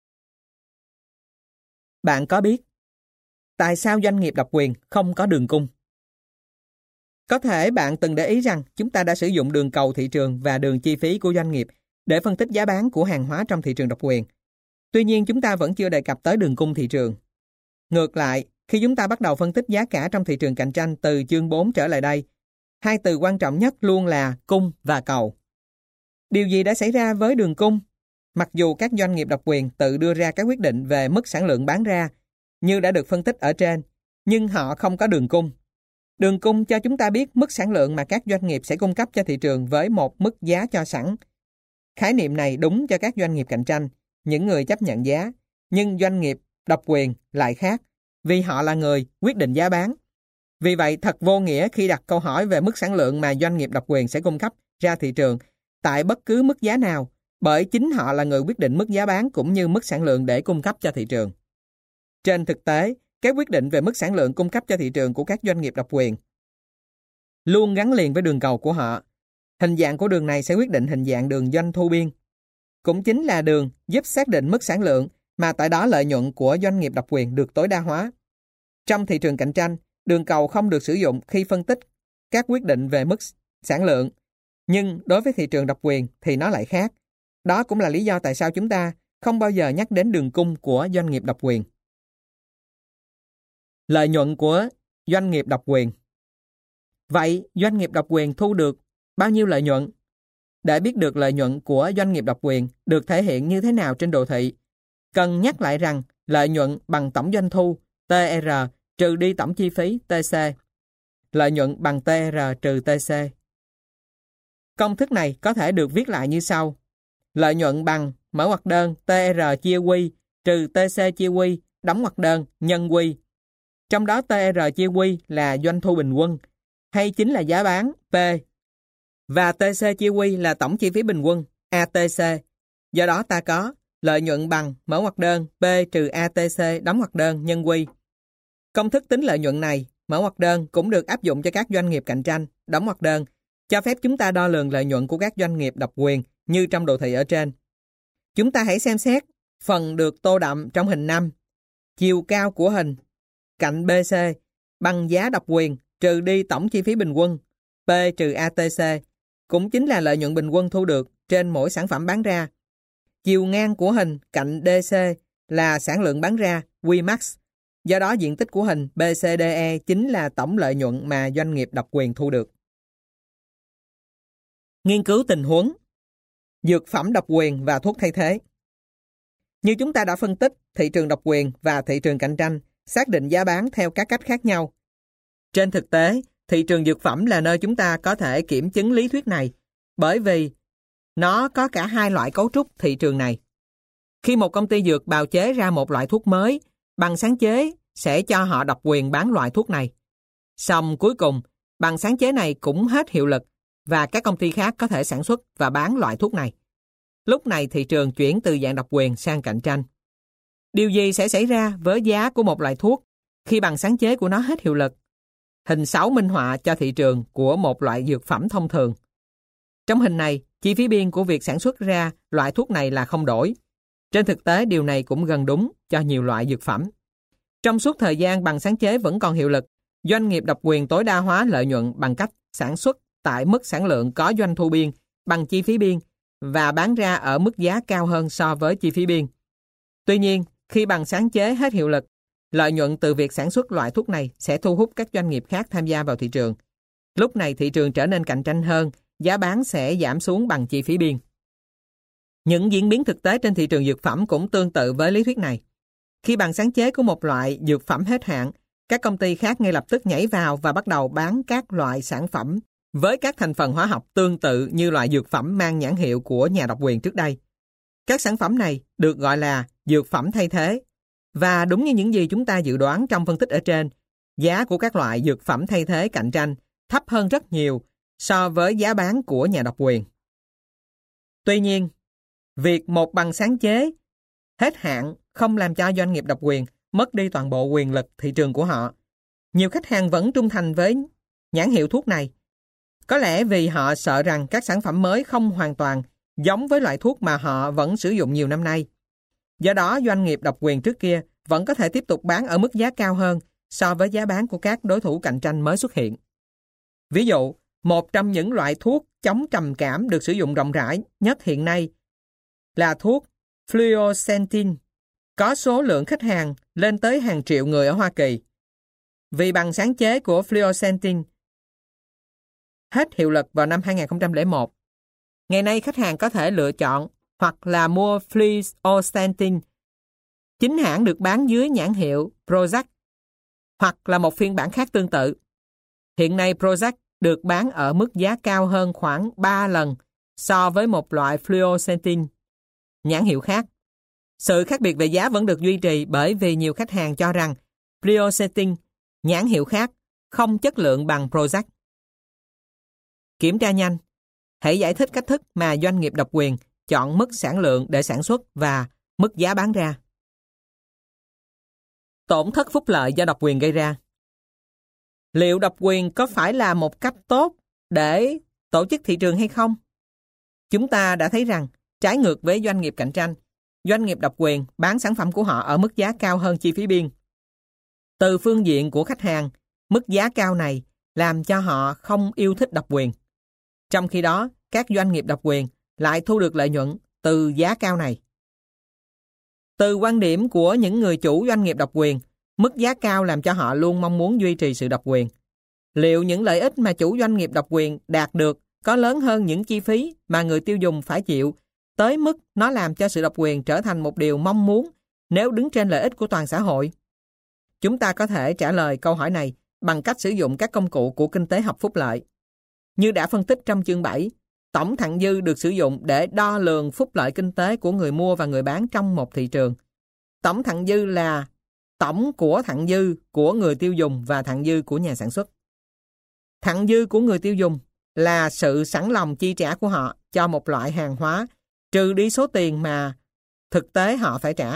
Bạn có biết tại sao doanh nghiệp độc quyền không có đường cung? Có thể bạn từng để ý rằng chúng ta đã sử dụng đường cầu thị trường và đường chi phí của doanh nghiệp để phân tích giá bán của hàng hóa trong thị trường độc quyền. Tuy nhiên, chúng ta vẫn chưa đề cập tới đường cung thị trường. Ngược lại, khi chúng ta bắt đầu phân tích giá cả trong thị trường cạnh tranh từ chương 4 trở lại đây, hai từ quan trọng nhất luôn là cung và cầu. Điều gì đã xảy ra với đường cung? Mặc dù các doanh nghiệp độc quyền tự đưa ra các quyết định về mức sản lượng bán ra, như đã được phân tích ở trên, nhưng họ không có đường cung. Đường cung cho chúng ta biết mức sản lượng mà các doanh nghiệp sẽ cung cấp cho thị trường với một mức giá cho sẵn. Khái niệm này đúng cho các doanh nghiệp cạnh tranh, những người chấp nhận giá, nhưng doanh nghiệp độc quyền lại khác, vì họ là người quyết định giá bán. Vì vậy, thật vô nghĩa khi đặt câu hỏi về mức sản lượng mà doanh nghiệp độc quyền sẽ cung cấp ra thị trường tại bất cứ mức giá nào, bởi chính họ là người quyết định mức giá bán cũng như mức sản lượng để cung cấp cho thị trường. Trên thực tế, các quyết định về mức sản lượng cung cấp cho thị trường của các doanh nghiệp độc quyền luôn gắn liền với đường cầu của họ. Hình dạng của đường này sẽ quyết định hình dạng đường doanh thu biên. Cũng chính là đường giúp xác định mức sản lượng mà tại đó lợi nhuận của doanh nghiệp độc quyền được tối đa hóa. Trong thị trường cạnh tranh, đường cầu không được sử dụng khi phân tích các quyết định về mức sản lượng. Nhưng đối với thị trường độc quyền thì nó lại khác. Đó cũng là lý do tại sao chúng ta không bao giờ nhắc đến đường cung của doanh nghiệp độc quyền. Lợi nhuận của doanh nghiệp độc quyền. Vậy, doanh nghiệp độc quyền thu được bao nhiêu lợi nhuận? Để biết được lợi nhuận của doanh nghiệp độc quyền được thể hiện như thế nào trên đồ thị, cần nhắc lại rằng lợi nhuận bằng tổng doanh thu TR trừ đi tổng chi phí TC. Lợi nhuận bằng TR trừ TC. Công thức này có thể được viết lại như sau. Lợi nhuận bằng mở ngoặc đơn TR chia Q trừ TC chia Q đóng ngoặc đơn nhân Q. Trong đó TR chia Q là doanh thu bình quân, hay chính là giá bán P. Và TC chia Q là tổng chi phí bình quân ATC. Do đó ta có lợi nhuận bằng mở ngoặc đơn P trừ ATC đóng ngoặc đơn nhân Q. Công thức tính lợi nhuận này, mở ngoặc đơn, cũng được áp dụng cho các doanh nghiệp cạnh tranh, đóng ngoặc đơn, cho phép chúng ta đo lường lợi nhuận của các doanh nghiệp độc quyền như trong đồ thị ở trên. Chúng ta hãy xem xét phần được tô đậm trong hình 5. Chiều cao của hình cạnh BC bằng giá độc quyền trừ đi tổng chi phí bình quân P trừ ATC, cũng chính là lợi nhuận bình quân thu được trên mỗi sản phẩm bán ra. Chiều ngang của hình cạnh DC là sản lượng bán ra Qmax. Do đó diện tích của hình BCDE chính là tổng lợi nhuận mà doanh nghiệp độc quyền thu được. Nghiên cứu tình huống dược phẩm độc quyền và thuốc thay thế. Như chúng ta đã phân tích, thị trường độc quyền và thị trường cạnh tranh xác định giá bán theo các cách khác nhau. Trên thực tế, thị trường dược phẩm là nơi chúng ta có thể kiểm chứng lý thuyết này, bởi vì nó có cả hai loại cấu trúc thị trường này. Khi một công ty dược bào chế ra một loại thuốc mới, bằng sáng chế sẽ cho họ độc quyền bán loại thuốc này. Xong cuối cùng, bằng sáng chế này cũng hết hiệu lực và các công ty khác có thể sản xuất và bán loại thuốc này. Lúc này thị trường chuyển từ dạng độc quyền sang cạnh tranh. Điều gì sẽ xảy ra với giá của một loại thuốc khi bằng sáng chế của nó hết hiệu lực? Hình 6 minh họa cho thị trường của một loại dược phẩm thông thường. Trong hình này, chi phí biên của việc sản xuất ra loại thuốc này là không đổi. Trên thực tế, điều này cũng gần đúng cho nhiều loại dược phẩm. Trong suốt thời gian bằng sáng chế vẫn còn hiệu lực, doanh nghiệp độc quyền tối đa hóa lợi nhuận bằng cách sản xuất tại mức sản lượng có doanh thu biên bằng chi phí biên và bán ra ở mức giá cao hơn so với chi phí biên. Tuy nhiên, khi bằng sáng chế hết hiệu lực, lợi nhuận từ việc sản xuất loại thuốc này sẽ thu hút các doanh nghiệp khác tham gia vào thị trường. Lúc này thị trường trở nên cạnh tranh hơn, giá bán sẽ giảm xuống bằng chi phí biên. Những diễn biến thực tế trên thị trường dược phẩm cũng tương tự với lý thuyết này. Khi bằng sáng chế của một loại dược phẩm hết hạn, các công ty khác ngay lập tức nhảy vào và bắt đầu bán các loại sản phẩm với các thành phần hóa học tương tự như loại dược phẩm mang nhãn hiệu của nhà độc quyền trước đây. Các sản phẩm này được gọi là dược phẩm thay thế. Và đúng như những gì chúng ta dự đoán trong phân tích ở trên, giá của các loại dược phẩm thay thế cạnh tranh thấp hơn rất nhiều so với giá bán của nhà độc quyền. Tuy nhiên, việc một bằng sáng chế hết hạn không làm cho doanh nghiệp độc quyền mất đi toàn bộ quyền lực thị trường của họ. Nhiều khách hàng vẫn trung thành với nhãn hiệu thuốc này. Có lẽ vì họ sợ rằng các sản phẩm mới không hoàn toàn giống với loại thuốc mà họ vẫn sử dụng nhiều năm nay. Do đó, doanh nghiệp độc quyền trước kia vẫn có thể tiếp tục bán ở mức giá cao hơn so với giá bán của các đối thủ cạnh tranh mới xuất hiện. Ví dụ, một trong những loại thuốc chống trầm cảm được sử dụng rộng rãi nhất hiện nay là thuốc Fluoxetine, có số lượng khách hàng lên tới hàng triệu người ở Hoa Kỳ. Vì bằng sáng chế của Fluoxetine hết hiệu lực vào năm 2001. Ngày nay khách hàng có thể lựa chọn hoặc là mua Fluoxetine. Chính hãng được bán dưới nhãn hiệu Prozac hoặc là một phiên bản khác tương tự. Hiện nay Prozac được bán ở mức giá cao hơn khoảng 3 lần so với một loại Fluoxetine nhãn hiệu khác. Sự khác biệt về giá vẫn được duy trì bởi vì nhiều khách hàng cho rằng Fluoxetine nhãn hiệu khác không chất lượng bằng Prozac. Kiểm tra nhanh. Hãy giải thích cách thức mà doanh nghiệp độc quyền chọn mức sản lượng để sản xuất và mức giá bán ra. Tổn thất phúc lợi do độc quyền gây ra. Liệu độc quyền có phải là một cách tốt để tổ chức thị trường hay không? Chúng ta đã thấy rằng, trái ngược với doanh nghiệp cạnh tranh, doanh nghiệp độc quyền bán sản phẩm của họ ở mức giá cao hơn chi phí biên. Từ phương diện của khách hàng, mức giá cao này làm cho họ không yêu thích độc quyền. Trong khi đó, các doanh nghiệp độc quyền lại thu được lợi nhuận từ giá cao này. Từ quan điểm của những người chủ doanh nghiệp độc quyền, mức giá cao làm cho họ luôn mong muốn duy trì sự độc quyền. Liệu những lợi ích mà chủ doanh nghiệp độc quyền đạt được có lớn hơn những chi phí mà người tiêu dùng phải chịu, tới mức nó làm cho sự độc quyền trở thành một điều mong muốn nếu đứng trên lợi ích của toàn xã hội? Chúng ta có thể trả lời câu hỏi này bằng cách sử dụng các công cụ của kinh tế học phúc lợi. Như đã phân tích trong chương 7, tổng thặng dư được sử dụng để đo lường phúc lợi kinh tế của người mua và người bán trong một thị trường. Tổng thặng dư là tổng của thặng dư của người tiêu dùng và thặng dư của nhà sản xuất. Thặng dư của người tiêu dùng là sự sẵn lòng chi trả của họ cho một loại hàng hóa, trừ đi số tiền mà thực tế họ phải trả.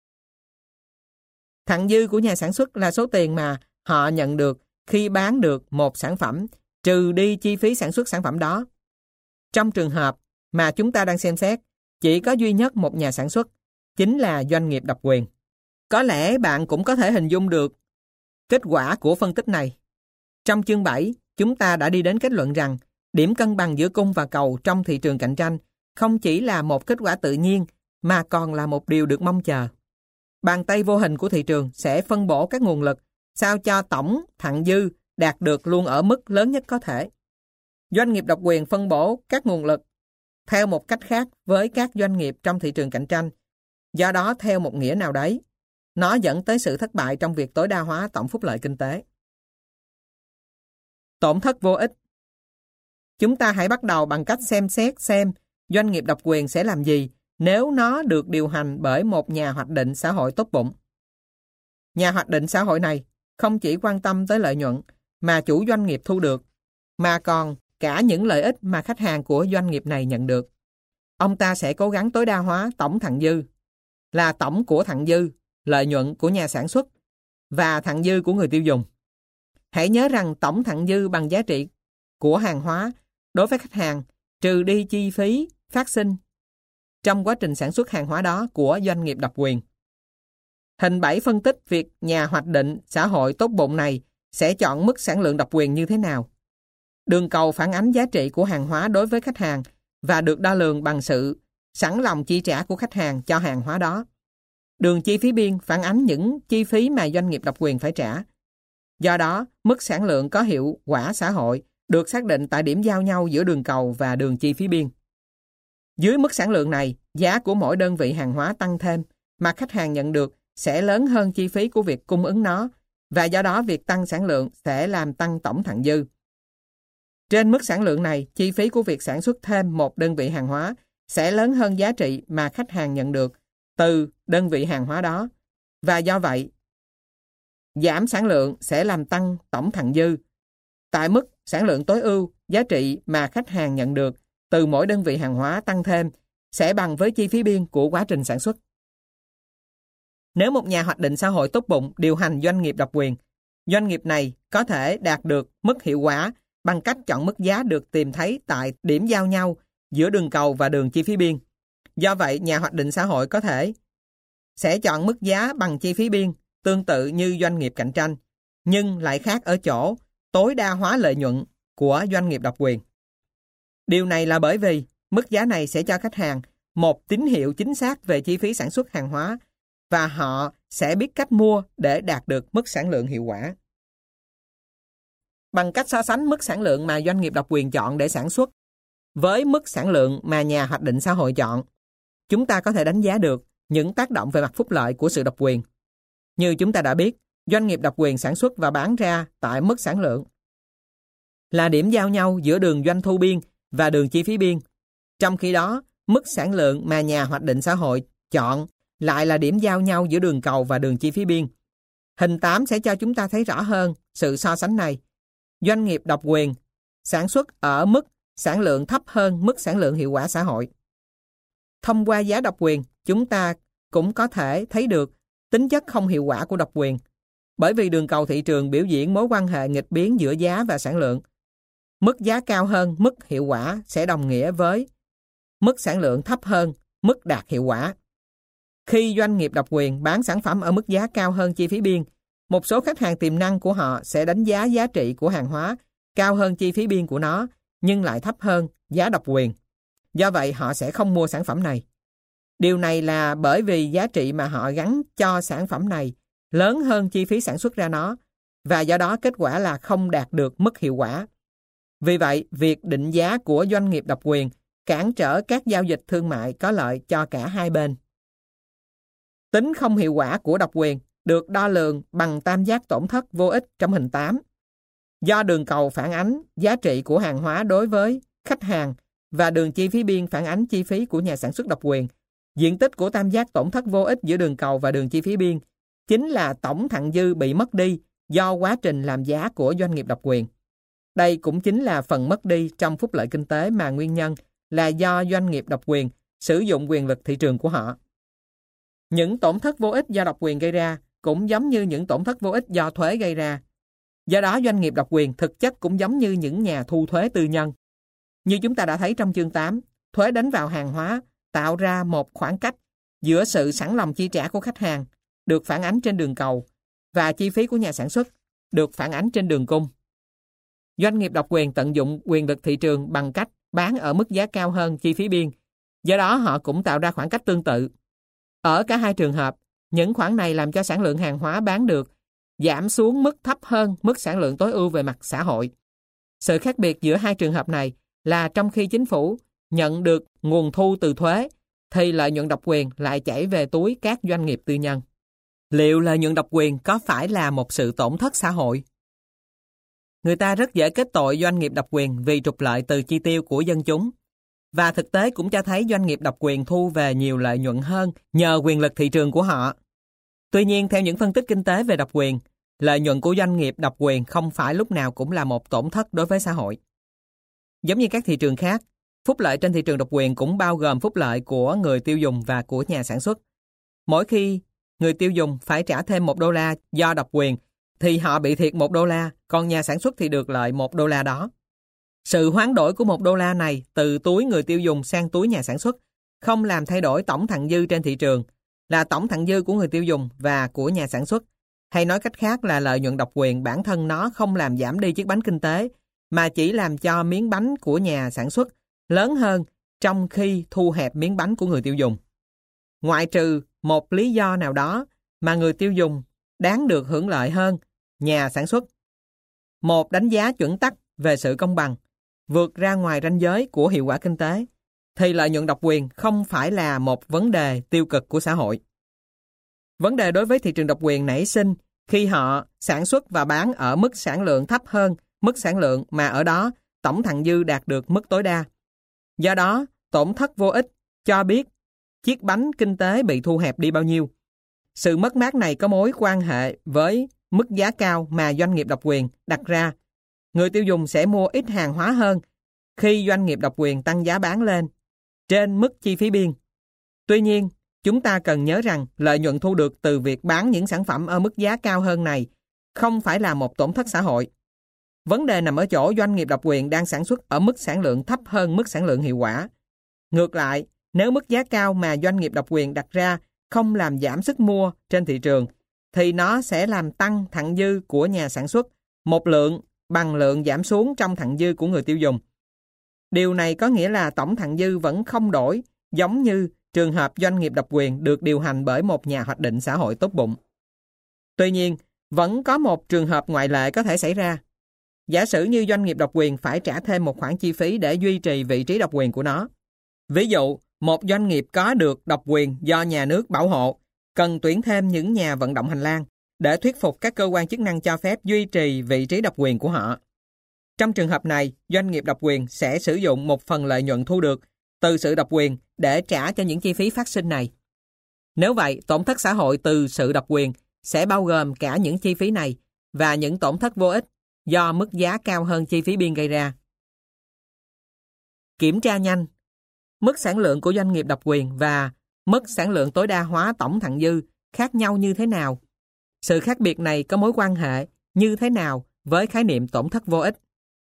Thặng dư của nhà sản xuất là số tiền mà họ nhận được khi bán được một sản phẩm, trừ đi chi phí sản xuất sản phẩm đó. Trong trường hợp mà chúng ta đang xem xét, chỉ có duy nhất một nhà sản xuất, chính là doanh nghiệp độc quyền. Có lẽ bạn cũng có thể hình dung được kết quả của phân tích này. Trong chương 7, chúng ta đã đi đến kết luận rằng điểm cân bằng giữa cung và cầu trong thị trường cạnh tranh không chỉ là một kết quả tự nhiên mà còn là một điều được mong chờ. Bàn tay vô hình của thị trường sẽ phân bổ các nguồn lực sao cho tổng thặng dư đạt được luôn ở mức lớn nhất có thể. Doanh nghiệp độc quyền phân bổ các nguồn lực theo một cách khác với các doanh nghiệp trong thị trường cạnh tranh. Do đó, theo một nghĩa nào đấy, nó dẫn tới sự thất bại trong việc tối đa hóa tổng phúc lợi kinh tế. Tổn thất vô ích. Chúng ta hãy bắt đầu bằng cách xem xét xem doanh nghiệp độc quyền sẽ làm gì nếu nó được điều hành bởi một nhà hoạch định xã hội tốt bụng. Nhà hoạch định xã hội này không chỉ quan tâm tới lợi nhuận mà chủ doanh nghiệp thu được, mà còn cả những lợi ích mà khách hàng của doanh nghiệp này nhận được. Ông ta sẽ cố gắng tối đa hóa tổng thặng dư, là tổng của thặng dư, lợi nhuận của nhà sản xuất và thặng dư của người tiêu dùng. Hãy nhớ rằng tổng thặng dư bằng giá trị của hàng hóa đối với khách hàng trừ đi chi phí phát sinh trong quá trình sản xuất hàng hóa đó của doanh nghiệp độc quyền. Hình 7 phân tích việc nhà hoạch định xã hội tốt bụng này sẽ chọn mức sản lượng độc quyền như thế nào. Đường cầu phản ánh giá trị của hàng hóa đối với khách hàng và được đo lường bằng sự sẵn lòng chi trả của khách hàng cho hàng hóa đó. Đường chi phí biên phản ánh những chi phí mà doanh nghiệp độc quyền phải trả. Do đó, mức sản lượng có hiệu quả xã hội được xác định tại điểm giao nhau giữa đường cầu và đường chi phí biên. Dưới mức sản lượng này, giá của mỗi đơn vị hàng hóa tăng thêm mà khách hàng nhận được sẽ lớn hơn chi phí của việc cung ứng nó, và do đó việc tăng sản lượng sẽ làm tăng tổng thặng dư. Trên mức sản lượng này, chi phí của việc sản xuất thêm một đơn vị hàng hóa sẽ lớn hơn giá trị mà khách hàng nhận được từ đơn vị hàng hóa đó, và do vậy, giảm sản lượng sẽ làm tăng tổng thặng dư. Tại mức sản lượng tối ưu, giá trị mà khách hàng nhận được từ mỗi đơn vị hàng hóa tăng thêm sẽ bằng với chi phí biên của quá trình sản xuất. Nếu một nhà hoạch định xã hội tốt bụng điều hành doanh nghiệp độc quyền, doanh nghiệp này có thể đạt được mức hiệu quả bằng cách chọn mức giá được tìm thấy tại điểm giao nhau giữa đường cầu và đường chi phí biên. Do vậy, nhà hoạch định xã hội có thể sẽ chọn mức giá bằng chi phí biên tương tự như doanh nghiệp cạnh tranh, nhưng lại khác ở chỗ tối đa hóa lợi nhuận của doanh nghiệp độc quyền. Điều này là bởi vì mức giá này sẽ cho khách hàng một tín hiệu chính xác về chi phí sản xuất hàng hóa và họ sẽ biết cách mua để đạt được mức sản lượng hiệu quả. Bằng cách so sánh mức sản lượng mà doanh nghiệp độc quyền chọn để sản xuất với mức sản lượng mà nhà hoạch định xã hội chọn, chúng ta có thể đánh giá được những tác động về mặt phúc lợi của sự độc quyền. Như chúng ta đã biết, doanh nghiệp độc quyền sản xuất và bán ra tại mức sản lượng là điểm giao nhau giữa đường doanh thu biên và đường chi phí biên. Trong khi đó, mức sản lượng mà nhà hoạch định xã hội chọn lại là điểm giao nhau giữa đường cầu và đường chi phí biên. Hình 8 sẽ cho chúng ta thấy rõ hơn sự so sánh này. Doanh nghiệp độc quyền sản xuất ở mức sản lượng thấp hơn mức sản lượng hiệu quả xã hội. Thông qua giá độc quyền, chúng ta cũng có thể thấy được tính chất không hiệu quả của độc quyền, bởi vì đường cầu thị trường biểu diễn mối quan hệ nghịch biến giữa giá và sản lượng. Mức giá cao hơn mức hiệu quả sẽ đồng nghĩa với mức sản lượng thấp hơn mức đạt hiệu quả. Khi doanh nghiệp độc quyền bán sản phẩm ở mức giá cao hơn chi phí biên, một số khách hàng tiềm năng của họ sẽ đánh giá giá trị của hàng hóa cao hơn chi phí biên của nó, nhưng lại thấp hơn giá độc quyền. Do vậy, họ sẽ không mua sản phẩm này. Điều này là bởi vì giá trị mà họ gắn cho sản phẩm này lớn hơn chi phí sản xuất ra nó, và do đó kết quả là không đạt được mức hiệu quả. Vì vậy, việc định giá của doanh nghiệp độc quyền cản trở các giao dịch thương mại có lợi cho cả hai bên. Tính không hiệu quả của độc quyền được đo lường bằng tam giác tổn thất vô ích trong hình 8. Do đường cầu phản ánh giá trị của hàng hóa đối với khách hàng và đường chi phí biên phản ánh chi phí của nhà sản xuất độc quyền, diện tích của tam giác tổn thất vô ích giữa đường cầu và đường chi phí biên chính là tổng thặng dư bị mất đi do quá trình làm giá của doanh nghiệp độc quyền. Đây cũng chính là phần mất đi trong phúc lợi kinh tế mà nguyên nhân là do doanh nghiệp độc quyền sử dụng quyền lực thị trường của họ. Những tổn thất vô ích do độc quyền gây ra cũng giống như những tổn thất vô ích do thuế gây ra. Do đó, doanh nghiệp độc quyền thực chất cũng giống như những nhà thu thuế tư nhân. Như chúng ta đã thấy trong chương 8, thuế đánh vào hàng hóa tạo ra một khoảng cách giữa sự sẵn lòng chi trả của khách hàng được phản ánh trên đường cầu và chi phí của nhà sản xuất được phản ánh trên đường cung. Doanh nghiệp độc quyền tận dụng quyền lực thị trường bằng cách bán ở mức giá cao hơn chi phí biên. Do đó, họ cũng tạo ra khoảng cách tương tự. Ở cả hai trường hợp, những khoản này làm cho sản lượng hàng hóa bán được giảm xuống mức thấp hơn mức sản lượng tối ưu về mặt xã hội. Sự khác biệt giữa hai trường hợp này là trong khi chính phủ nhận được nguồn thu từ thuế, thì lợi nhuận độc quyền lại chảy về túi các doanh nghiệp tư nhân. Liệu lợi nhuận độc quyền có phải là một sự tổn thất xã hội? Người ta rất dễ kết tội doanh nghiệp độc quyền vì trục lợi từ chi tiêu của dân chúng. Và thực tế cũng cho thấy doanh nghiệp độc quyền thu về nhiều lợi nhuận hơn nhờ quyền lực thị trường của họ. Tuy nhiên, theo những phân tích kinh tế về độc quyền, lợi nhuận của doanh nghiệp độc quyền không phải lúc nào cũng là một tổn thất đối với xã hội. Giống như các thị trường khác, phúc lợi trên thị trường độc quyền cũng bao gồm phúc lợi của người tiêu dùng và của nhà sản xuất. Mỗi khi người tiêu dùng phải trả thêm $1 do độc quyền, thì họ bị thiệt $1, còn nhà sản xuất thì được lợi $1 đó. Sự hoán đổi của $1 này từ túi người tiêu dùng sang túi nhà sản xuất không làm thay đổi tổng thặng dư trên thị trường, là tổng thặng dư của người tiêu dùng và của nhà sản xuất. Hay nói cách khác là lợi nhuận độc quyền bản thân nó không làm giảm đi chiếc bánh kinh tế, mà chỉ làm cho miếng bánh của nhà sản xuất lớn hơn trong khi thu hẹp miếng bánh của người tiêu dùng. Ngoại trừ một lý do nào đó mà người tiêu dùng đáng được hưởng lợi hơn nhà sản xuất. Một đánh giá chuẩn tắc về sự công bằng vượt ra ngoài ranh giới của hiệu quả kinh tế, thì lợi nhuận độc quyền không phải là một vấn đề tiêu cực của xã hội. Vấn đề đối với thị trường độc quyền nảy sinh khi họ sản xuất và bán ở mức sản lượng thấp hơn mức sản lượng mà ở đó tổng thặng dư đạt được mức tối đa. Do đó, tổn thất vô ích cho biết chiếc bánh kinh tế bị thu hẹp đi bao nhiêu. Sự mất mát này có mối quan hệ với mức giá cao mà doanh nghiệp độc quyền đặt ra. Người tiêu dùng sẽ mua ít hàng hóa hơn khi doanh nghiệp độc quyền tăng giá bán lên trên mức chi phí biên. Tuy nhiên, chúng ta cần nhớ rằng lợi nhuận thu được từ việc bán những sản phẩm ở mức giá cao hơn này không phải là một tổn thất xã hội. Vấn đề nằm ở chỗ doanh nghiệp độc quyền đang sản xuất ở mức sản lượng thấp hơn mức sản lượng hiệu quả. Ngược lại, nếu mức giá cao mà doanh nghiệp độc quyền đặt ra không làm giảm sức mua trên thị trường, thì nó sẽ làm tăng thặng dư của nhà sản xuất, một lượng bằng lượng giảm xuống trong thặng dư của người tiêu dùng. Điều này có nghĩa là tổng thặng dư vẫn không đổi, giống như trường hợp doanh nghiệp độc quyền được điều hành bởi một nhà hoạch định xã hội tốt bụng. Tuy nhiên, vẫn có một trường hợp ngoại lệ có thể xảy ra. Giả sử như doanh nghiệp độc quyền phải trả thêm một khoản chi phí để duy trì vị trí độc quyền của nó. Ví dụ, một doanh nghiệp có được độc quyền do nhà nước bảo hộ, cần tuyển thêm những nhà vận động hành lang để thuyết phục các cơ quan chức năng cho phép duy trì vị trí độc quyền của họ. Trong trường hợp này, doanh nghiệp độc quyền sẽ sử dụng một phần lợi nhuận thu được từ sự độc quyền để trả cho những chi phí phát sinh này. Nếu vậy, tổn thất xã hội từ sự độc quyền sẽ bao gồm cả những chi phí này và những tổn thất vô ích do mức giá cao hơn chi phí biên gây ra. Kiểm tra nhanh. Mức sản lượng của doanh nghiệp độc quyền và mức sản lượng tối đa hóa tổng thặng dư khác nhau như thế nào? Sự khác biệt này có mối quan hệ như thế nào với khái niệm tổn thất vô ích?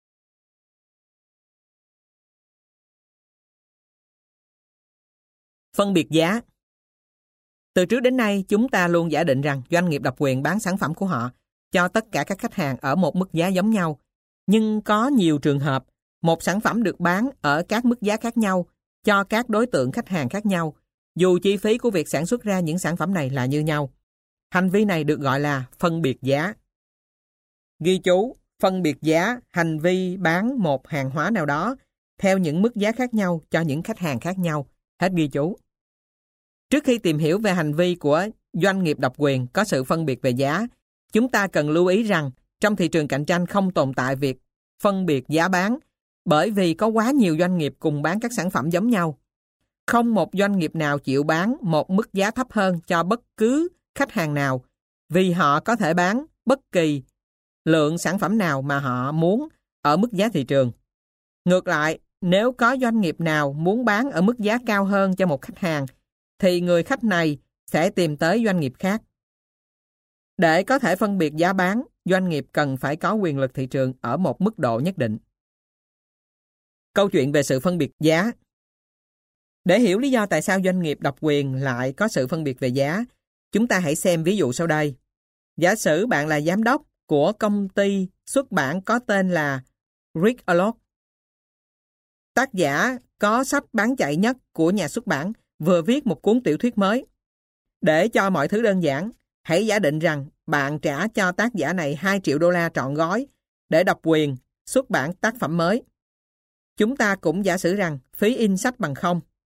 Phân biệt giá. Từ trước đến nay, chúng ta luôn giả định rằng doanh nghiệp độc quyền bán sản phẩm của họ cho tất cả các khách hàng ở một mức giá giống nhau. Nhưng có nhiều trường hợp, một sản phẩm được bán ở các mức giá khác nhau cho các đối tượng khách hàng khác nhau, dù chi phí của việc sản xuất ra những sản phẩm này là như nhau. Hành vi này được gọi là phân biệt giá. Ghi chú, phân biệt giá, hành vi bán một hàng hóa nào đó theo những mức giá khác nhau cho những khách hàng khác nhau. Hết ghi chú. Trước khi tìm hiểu về hành vi của doanh nghiệp độc quyền có sự phân biệt về giá, chúng ta cần lưu ý rằng trong thị trường cạnh tranh không tồn tại việc phân biệt giá bán, bởi vì có quá nhiều doanh nghiệp cùng bán các sản phẩm giống nhau. Không một doanh nghiệp nào chịu bán một mức giá thấp hơn cho bất cứ khách hàng nào, vì họ có thể bán bất kỳ lượng sản phẩm nào mà họ muốn ở mức giá thị trường. Ngược lại, nếu có doanh nghiệp nào muốn bán ở mức giá cao hơn cho một khách hàng, thì người khách này sẽ tìm tới doanh nghiệp khác. Để có thể phân biệt giá bán, doanh nghiệp cần phải có quyền lực thị trường ở một mức độ nhất định. Câu chuyện về sự phân biệt giá. Để hiểu lý do tại sao doanh nghiệp độc quyền lại có sự phân biệt về giá, chúng ta hãy xem ví dụ sau đây. Giả sử bạn là giám đốc của công ty xuất bản có tên là Rick Alot. Tác giả có sách bán chạy nhất của nhà xuất bản vừa viết một cuốn tiểu thuyết mới. Để cho mọi thứ đơn giản, hãy giả định rằng bạn trả cho tác giả này $2 triệu trọn gói để độc quyền xuất bản tác phẩm mới. Chúng ta cũng giả sử rằng phí in sách bằng không.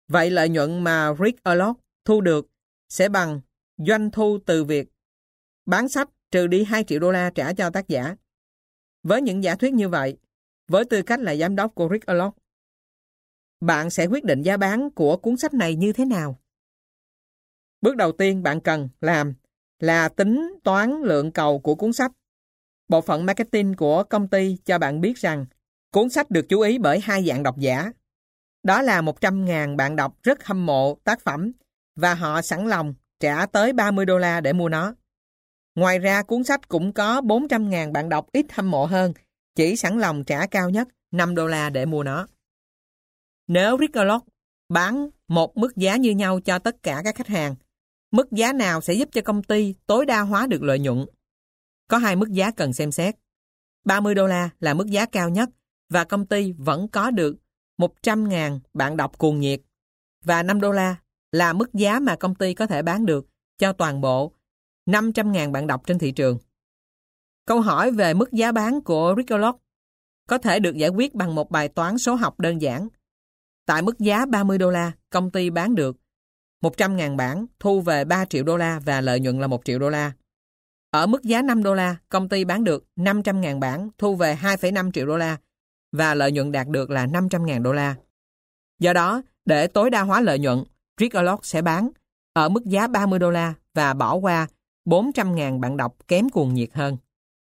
Vậy lợi nhuận mà Rick Alloch thu được sẽ bằng doanh thu từ việc bán sách trừ đi 2 triệu đô la trả cho tác giả. Với những giả thuyết như vậy, với tư cách là giám đốc của Rick Alloch, bạn sẽ quyết định giá bán của cuốn sách này như thế nào? Bước đầu tiên bạn cần làm là tính toán lượng cầu của cuốn sách. Bộ phận marketing của công ty cho bạn biết rằng cuốn sách được chú ý bởi 2 dạng độc giả. Đó là 100.000 bạn đọc rất hâm mộ tác phẩm và họ sẵn lòng trả tới 30 đô la để mua nó. Ngoài ra, cuốn sách cũng có 400.000 bạn đọc ít hâm mộ hơn, chỉ sẵn lòng trả cao nhất 5 đô la để mua nó. Nếu Rick Alloch bán một mức giá như nhau cho tất cả các khách hàng, mức giá nào sẽ giúp cho công ty tối đa hóa được lợi nhuận? Có 2 mức giá cần xem xét. 30 đô la là mức giá cao nhất và công ty vẫn có được 100.000 bạn đọc cuồng nhiệt. Và 5 đô la là mức giá mà công ty có thể bán được cho toàn bộ 500.000 bạn đọc trên thị trường. Câu hỏi về mức giá bán của Rick Alloch có thể được giải quyết bằng một bài toán số học đơn giản. Tại mức giá 30 đô la, công ty bán được 100.000 bản, thu về 3 triệu đô la và lợi nhuận là 1 triệu đô la. Ở mức giá 5 đô la, công ty bán được 500.000 bản, thu về 2,5 triệu đô la và lợi nhuận đạt được là 500.000 đô la. Do đó, để tối đa hóa lợi nhuận, Rick Alloch sẽ bán ở mức giá 30 đô la và bỏ qua 400.000 bạn đọc kém cuồng nhiệt hơn.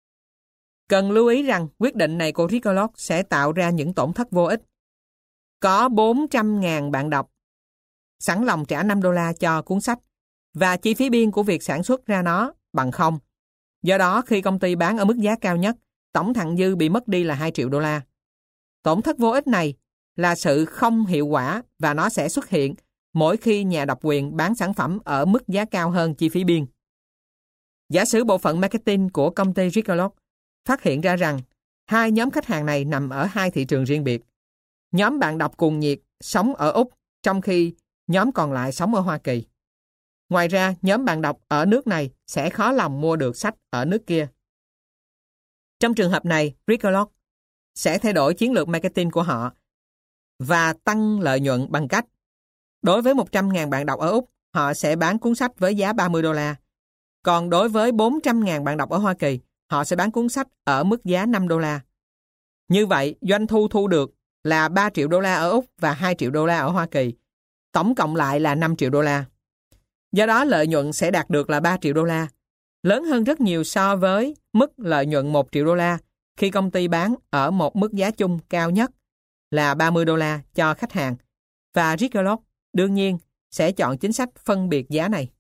Cần lưu ý rằng quyết định này của Rick Alloch sẽ tạo ra những tổn thất vô ích. Có 400.000 bạn đọc sẵn lòng trả 5 đô la cho cuốn sách và chi phí biên của việc sản xuất ra nó bằng không. Do đó, khi công ty bán ở mức giá cao nhất, tổng thặng dư bị mất đi là 2 triệu đô la. Tổn thất vô ích này là sự không hiệu quả và nó sẽ xuất hiện mỗi khi nhà độc quyền bán sản phẩm ở mức giá cao hơn chi phí biên. Giả sử bộ phận marketing của công ty Rick Alloch phát hiện ra rằng 2 nhóm khách hàng này nằm ở 2 thị trường riêng biệt. Nhóm bạn đọc cuồng nhiệt sống ở Úc, trong khi nhóm còn lại sống ở Hoa Kỳ. Ngoài ra, nhóm bạn đọc ở nước này sẽ khó lòng mua được sách ở nước kia. Trong trường hợp này, Rick Alloch sẽ thay đổi chiến lược marketing của họ và tăng lợi nhuận bằng cách đối với 100.000 bạn đọc ở Úc, họ sẽ bán cuốn sách với giá 30 đô la. Còn đối với 400.000 bạn đọc ở Hoa Kỳ, họ sẽ bán cuốn sách ở mức giá 5 đô la. Như vậy, doanh thu được là 3 triệu đô la ở Úc và 2 triệu đô la ở Hoa Kỳ. Tổng cộng lại là 5 triệu đô la. Do đó, lợi nhuận sẽ đạt được là 3 triệu đô la, lớn hơn rất nhiều so với mức lợi nhuận 1 triệu đô la khi công ty bán ở một mức giá chung cao nhất là 30 đô la cho khách hàng. Và Rick Alloch đương nhiên sẽ chọn chính sách phân biệt giá này.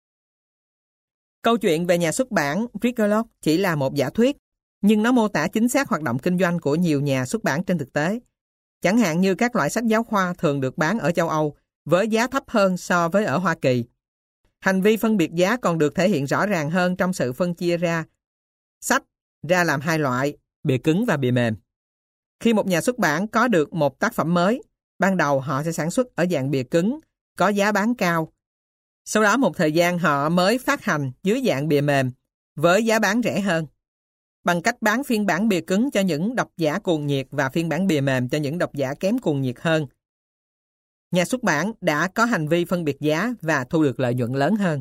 Câu chuyện về nhà xuất bản Rick Alloch chỉ là một giả thuyết, nhưng nó mô tả chính xác hoạt động kinh doanh của nhiều nhà xuất bản trên thực tế. Chẳng hạn như các loại sách giáo khoa thường được bán ở châu Âu với giá thấp hơn so với ở Hoa Kỳ. Hành vi phân biệt giá còn được thể hiện rõ ràng hơn trong sự phân chia ra sách ra làm 2 loại, bìa cứng và bìa mềm. Khi một nhà xuất bản có được một tác phẩm mới, ban đầu họ sẽ sản xuất ở dạng bìa cứng, có giá bán cao. Sau đó một thời gian họ mới phát hành dưới dạng bìa mềm, với giá bán rẻ hơn. Bằng cách bán phiên bản bìa cứng cho những độc giả cuồng nhiệt và phiên bản bìa mềm cho những độc giả kém cuồng nhiệt hơn, nhà xuất bản đã có hành vi phân biệt giá và thu được lợi nhuận lớn hơn.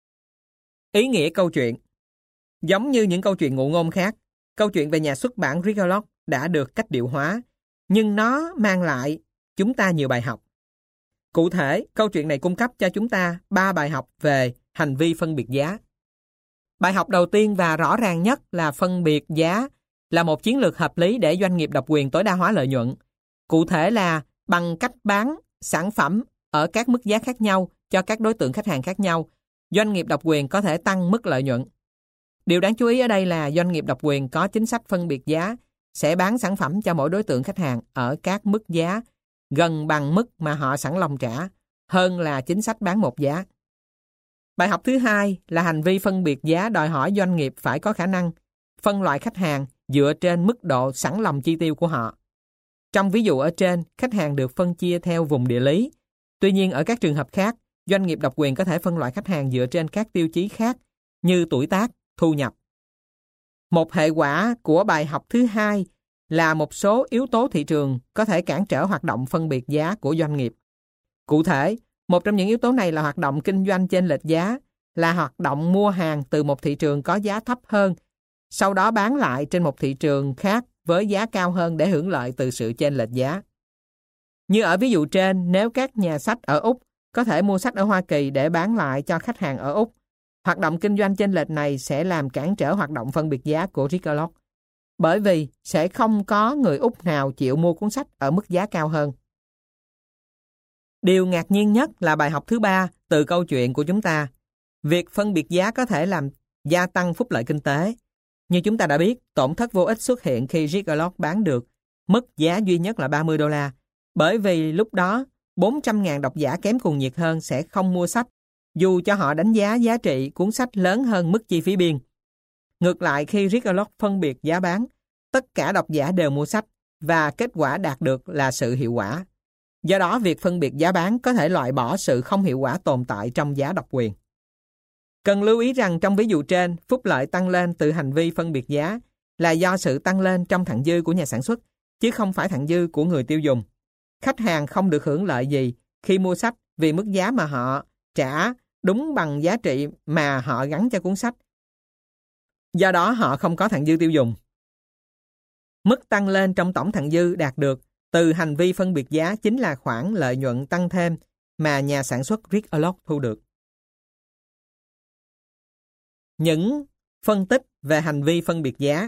Ý nghĩa câu chuyện. Giống như những câu chuyện ngụ ngôn khác, câu chuyện về nhà xuất bản Rick Alloch đã được cách điệu hóa, nhưng nó mang lại chúng ta nhiều bài học. Cụ thể, câu chuyện này cung cấp cho chúng ta 3 bài học về hành vi phân biệt giá. Bài học đầu tiên và rõ ràng nhất là phân biệt giá là một chiến lược hợp lý để doanh nghiệp độc quyền tối đa hóa lợi nhuận. Cụ thể là bằng cách bán sản phẩm ở các mức giá khác nhau cho các đối tượng khách hàng khác nhau, doanh nghiệp độc quyền có thể tăng mức lợi nhuận. Điều đáng chú ý ở đây là doanh nghiệp độc quyền có chính sách phân biệt giá sẽ bán sản phẩm cho mỗi đối tượng khách hàng ở các mức giá gần bằng mức mà họ sẵn lòng trả, hơn là chính sách bán một giá. Bài học thứ hai là hành vi phân biệt giá đòi hỏi doanh nghiệp phải có khả năng phân loại khách hàng dựa trên mức độ sẵn lòng chi tiêu của họ. Trong ví dụ ở trên, khách hàng được phân chia theo vùng địa lý. Tuy nhiên ở các trường hợp khác, doanh nghiệp độc quyền có thể phân loại khách hàng dựa trên các tiêu chí khác như tuổi tác, thu nhập. Một hệ quả của bài học thứ hai là một số yếu tố thị trường có thể cản trở hoạt động phân biệt giá của doanh nghiệp. Cụ thể, một trong những yếu tố này là hoạt động kinh doanh chênh lệch giá, là hoạt động mua hàng từ một thị trường có giá thấp hơn, sau đó bán lại trên một thị trường khác với giá cao hơn để hưởng lợi từ sự chênh lệch giá. Như ở ví dụ trên, nếu các nhà sách ở Úc có thể mua sách ở Hoa Kỳ để bán lại cho khách hàng ở Úc, hoạt động kinh doanh chênh lệch này sẽ làm cản trở hoạt động phân biệt giá của Rigolot, bởi vì sẽ không có người Úc nào chịu mua cuốn sách ở mức giá cao hơn. Điều ngạc nhiên nhất là bài học thứ 3 từ câu chuyện của chúng ta. Việc phân biệt giá có thể làm gia tăng phúc lợi kinh tế. Như chúng ta đã biết, tổn thất vô ích xuất hiện khi Rigolot bán được mức giá duy nhất là $30, bởi vì lúc đó 400.000 độc giả kém cuồng nhiệt hơn sẽ không mua sách, dù cho họ đánh giá giá trị cuốn sách lớn hơn mức chi phí biên. Ngược lại, khi Rigolot phân biệt giá bán, tất cả độc giả đều mua sách và kết quả đạt được là sự hiệu quả. Do đó, việc phân biệt giá bán có thể loại bỏ sự không hiệu quả tồn tại trong giá độc quyền. Cần lưu ý rằng trong ví dụ trên, phúc lợi tăng lên từ hành vi phân biệt giá là do sự tăng lên trong thặng dư của nhà sản xuất, chứ không phải thặng dư của người tiêu dùng. Khách hàng không được hưởng lợi gì khi mua sách vì mức giá mà họ trả đúng bằng giá trị mà họ gắn cho cuốn sách. Do đó họ không có thặng dư tiêu dùng. Mức tăng lên trong tổng thặng dư đạt được từ hành vi phân biệt giá chính là khoản lợi nhuận tăng thêm mà nhà sản xuất Rigolot thu được. Những phân tích về hành vi phân biệt giá.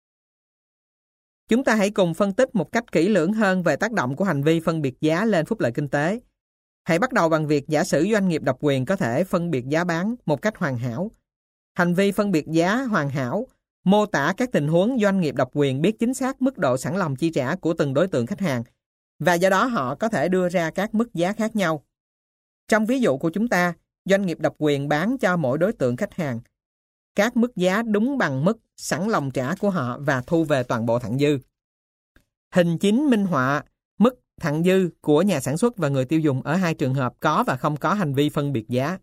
Chúng ta hãy cùng phân tích một cách kỹ lưỡng hơn về tác động của hành vi phân biệt giá lên phúc lợi kinh tế. Hãy bắt đầu bằng việc giả sử doanh nghiệp độc quyền có thể phân biệt giá bán một cách hoàn hảo. Hành vi phân biệt giá hoàn hảo mô tả các tình huống doanh nghiệp độc quyền biết chính xác mức độ sẵn lòng chi trả của từng đối tượng khách hàng, và do đó họ có thể đưa ra các mức giá khác nhau. Trong ví dụ của chúng ta, doanh nghiệp độc quyền bán cho mỗi đối tượng khách hàng các mức giá đúng bằng mức sẵn lòng trả của họ và thu về toàn bộ thặng dư. Hình 9 minh họa mức thặng dư của nhà sản xuất và người tiêu dùng ở hai trường hợp có và không có hành vi phân biệt giá.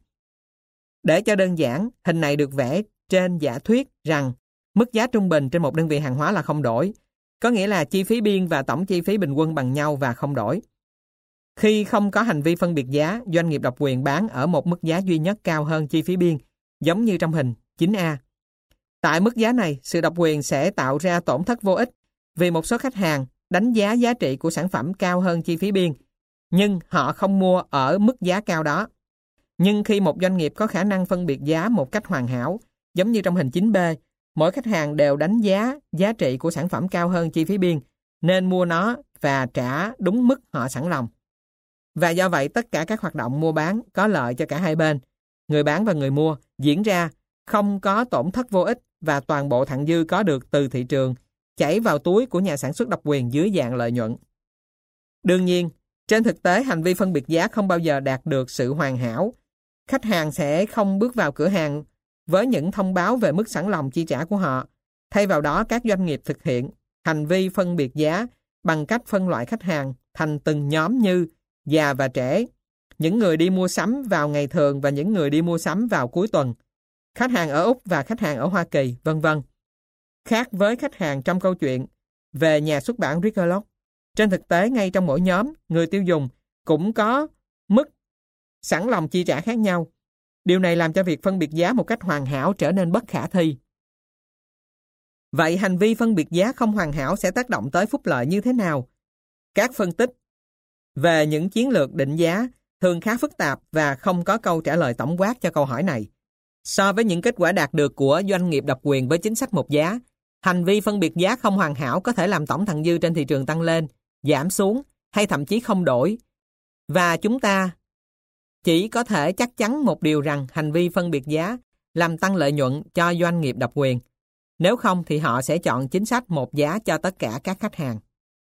Để cho đơn giản, hình này được vẽ trên giả thuyết rằng mức giá trung bình trên một đơn vị hàng hóa là không đổi, có nghĩa là chi phí biên và tổng chi phí bình quân bằng nhau và không đổi. Khi không có hành vi phân biệt giá, doanh nghiệp độc quyền bán ở một mức giá duy nhất cao hơn chi phí biên, giống như trong hình 9A. Tại mức giá này, sự độc quyền sẽ tạo ra tổn thất vô ích vì một số khách hàng đánh giá giá trị của sản phẩm cao hơn chi phí biên, nhưng họ không mua ở mức giá cao đó. Nhưng khi một doanh nghiệp có khả năng phân biệt giá một cách hoàn hảo, giống như trong hình 9B, mỗi khách hàng đều đánh giá giá trị của sản phẩm cao hơn chi phí biên, nên mua nó và trả đúng mức họ sẵn lòng. Và do vậy, tất cả các hoạt động mua bán có lợi cho cả hai bên, người bán và người mua, diễn ra không có tổn thất vô ích và toàn bộ thặng dư có được từ thị trường chảy vào túi của nhà sản xuất độc quyền dưới dạng lợi nhuận. Đương nhiên, trên thực tế hành vi phân biệt giá không bao giờ đạt được sự hoàn hảo. Khách hàng sẽ không bước vào cửa hàng với những thông báo về mức sẵn lòng chi trả của họ. Thay vào đó, các doanh nghiệp thực hiện hành vi phân biệt giá bằng cách phân loại khách hàng thành từng nhóm như già và trẻ, những người đi mua sắm vào ngày thường và những người đi mua sắm vào cuối tuần, khách hàng ở Úc và khách hàng ở Hoa Kỳ, vân vân. Khác với khách hàng trong câu chuyện về nhà xuất bản Rigolot, trên thực tế ngay trong mỗi nhóm, người tiêu dùng cũng có mức sẵn lòng chi trả khác nhau. Điều này làm cho việc phân biệt giá một cách hoàn hảo trở nên bất khả thi. Vậy hành vi phân biệt giá không hoàn hảo sẽ tác động tới phúc lợi như thế nào? Các phân tích về những chiến lược định giá thường khá phức tạp và không có câu trả lời tổng quát cho câu hỏi này. So với những kết quả đạt được của doanh nghiệp độc quyền với chính sách một giá, hành vi phân biệt giá không hoàn hảo có thể làm tổng thặng dư trên thị trường tăng lên, giảm xuống hay thậm chí không đổi. Và chúng ta chỉ có thể chắc chắn một điều rằng hành vi phân biệt giá làm tăng lợi nhuận cho doanh nghiệp độc quyền. Nếu không thì họ sẽ chọn chính sách một giá cho tất cả các khách hàng.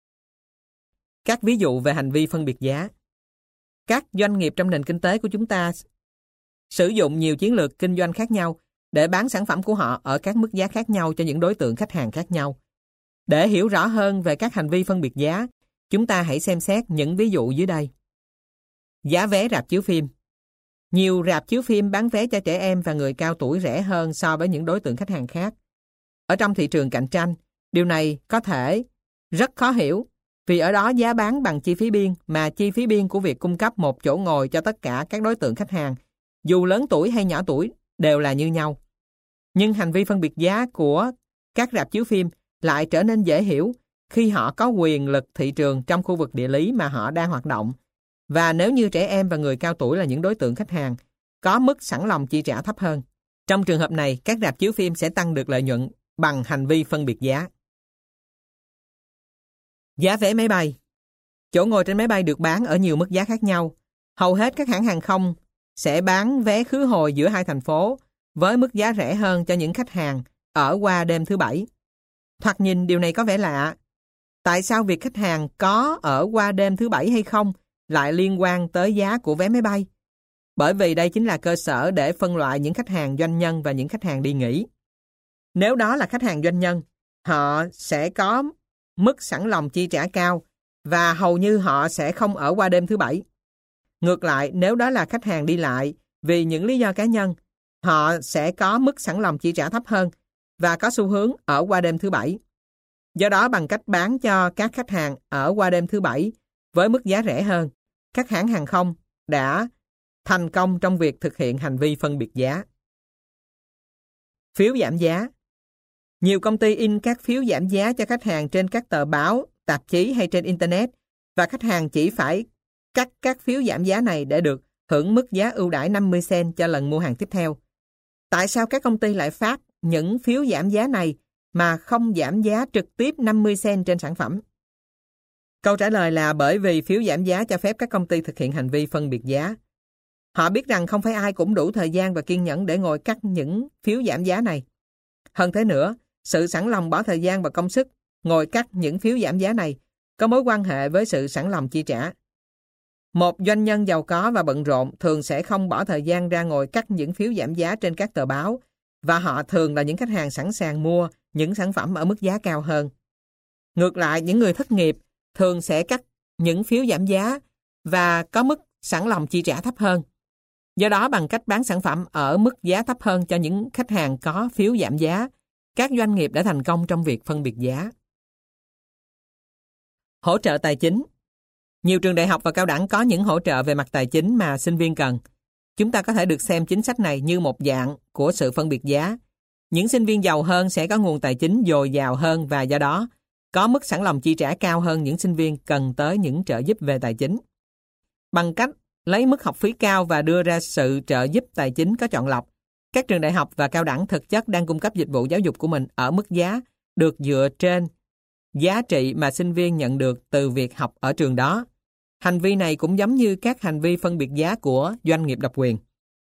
Các ví dụ về hành vi phân biệt giá. Các doanh nghiệp trong nền kinh tế của chúng ta sử dụng nhiều chiến lược kinh doanh khác nhau để bán sản phẩm của họ ở các mức giá khác nhau cho những đối tượng khách hàng khác nhau. Để hiểu rõ hơn về các hành vi phân biệt giá, chúng ta hãy xem xét những ví dụ dưới đây. Giá vé rạp chiếu phim. Nhiều rạp chiếu phim bán vé cho trẻ em và người cao tuổi rẻ hơn so với những đối tượng khách hàng khác. Ở trong thị trường cạnh tranh, điều này có thể rất khó hiểu vì ở đó giá bán bằng chi phí biên, mà chi phí biên của việc cung cấp một chỗ ngồi cho tất cả các đối tượng khách hàng, dù lớn tuổi hay nhỏ tuổi, đều là như nhau. Nhưng hành vi phân biệt giá của các rạp chiếu phim lại trở nên dễ hiểu khi họ có quyền lực thị trường trong khu vực địa lý mà họ đang hoạt động. Và nếu như trẻ em và người cao tuổi là những đối tượng khách hàng, có mức sẵn lòng chi trả thấp hơn. Trong trường hợp này, các rạp chiếu phim sẽ tăng được lợi nhuận bằng hành vi phân biệt giá. Giá vé máy bay. Chỗ ngồi trên máy bay được bán ở nhiều mức giá khác nhau. Hầu hết các hãng hàng không sẽ bán vé khứ hồi giữa hai thành phố với mức giá rẻ hơn cho những khách hàng ở qua đêm thứ Bảy. Thoạt nhìn điều này có vẻ lạ. Tại sao việc khách hàng có ở qua đêm thứ Bảy hay không lại liên quan tới giá của vé máy bay? Bởi vì đây chính là cơ sở để phân loại những khách hàng doanh nhân và những khách hàng đi nghỉ. Nếu đó là khách hàng doanh nhân, họ sẽ có mức sẵn lòng chi trả cao và hầu như họ sẽ không ở qua đêm thứ Bảy. Ngược lại, nếu đó là khách hàng đi lại vì những lý do cá nhân, họ sẽ có mức sẵn lòng chi trả thấp hơn và có xu hướng ở qua đêm thứ Bảy. Do đó, bằng cách bán cho các khách hàng ở qua đêm thứ Bảy với mức giá rẻ hơn, các hãng hàng không đã thành công trong việc thực hiện hành vi phân biệt giá. Phiếu giảm giá. Nhiều công ty in các phiếu giảm giá cho khách hàng trên các tờ báo, tạp chí hay trên Internet, và khách hàng chỉ phải cắt các phiếu giảm giá này để được hưởng mức giá ưu đãi 50 cent cho lần mua hàng tiếp theo. Tại sao các công ty lại phát những phiếu giảm giá này mà không giảm giá trực tiếp 50 cent trên sản phẩm? Câu trả lời là bởi vì phiếu giảm giá cho phép các công ty thực hiện hành vi phân biệt giá. Họ biết rằng không phải ai cũng đủ thời gian và kiên nhẫn để ngồi cắt những phiếu giảm giá này. Hơn thế nữa, sự sẵn lòng bỏ thời gian và công sức ngồi cắt những phiếu giảm giá này có mối quan hệ với sự sẵn lòng chi trả. Một doanh nhân giàu có và bận rộn thường sẽ không bỏ thời gian ra ngồi cắt những phiếu giảm giá trên các tờ báo, và họ thường là những khách hàng sẵn sàng mua những sản phẩm ở mức giá cao hơn. Ngược lại, những người thất nghiệp thường sẽ cắt những phiếu giảm giá và có mức sẵn lòng chi trả thấp hơn. Do đó, bằng cách bán sản phẩm ở mức giá thấp hơn cho những khách hàng có phiếu giảm giá, các doanh nghiệp đã thành công trong việc phân biệt giá. Hỗ trợ tài chính. Nhiều trường đại học và cao đẳng có những hỗ trợ về mặt tài chính mà sinh viên cần. Chúng ta có thể được xem chính sách này như một dạng của sự phân biệt giá. Những sinh viên giàu hơn sẽ có nguồn tài chính dồi dào hơn và do đó có mức sẵn lòng chi trả cao hơn những sinh viên cần tới những trợ giúp về tài chính. Bằng cách lấy mức học phí cao và đưa ra sự trợ giúp tài chính có chọn lọc, các trường đại học và cao đẳng thực chất đang cung cấp dịch vụ giáo dục của mình ở mức giá được dựa trên giá trị mà sinh viên nhận được từ việc học ở trường đó. Hành vi này cũng giống như các hành vi phân biệt giá của doanh nghiệp độc quyền.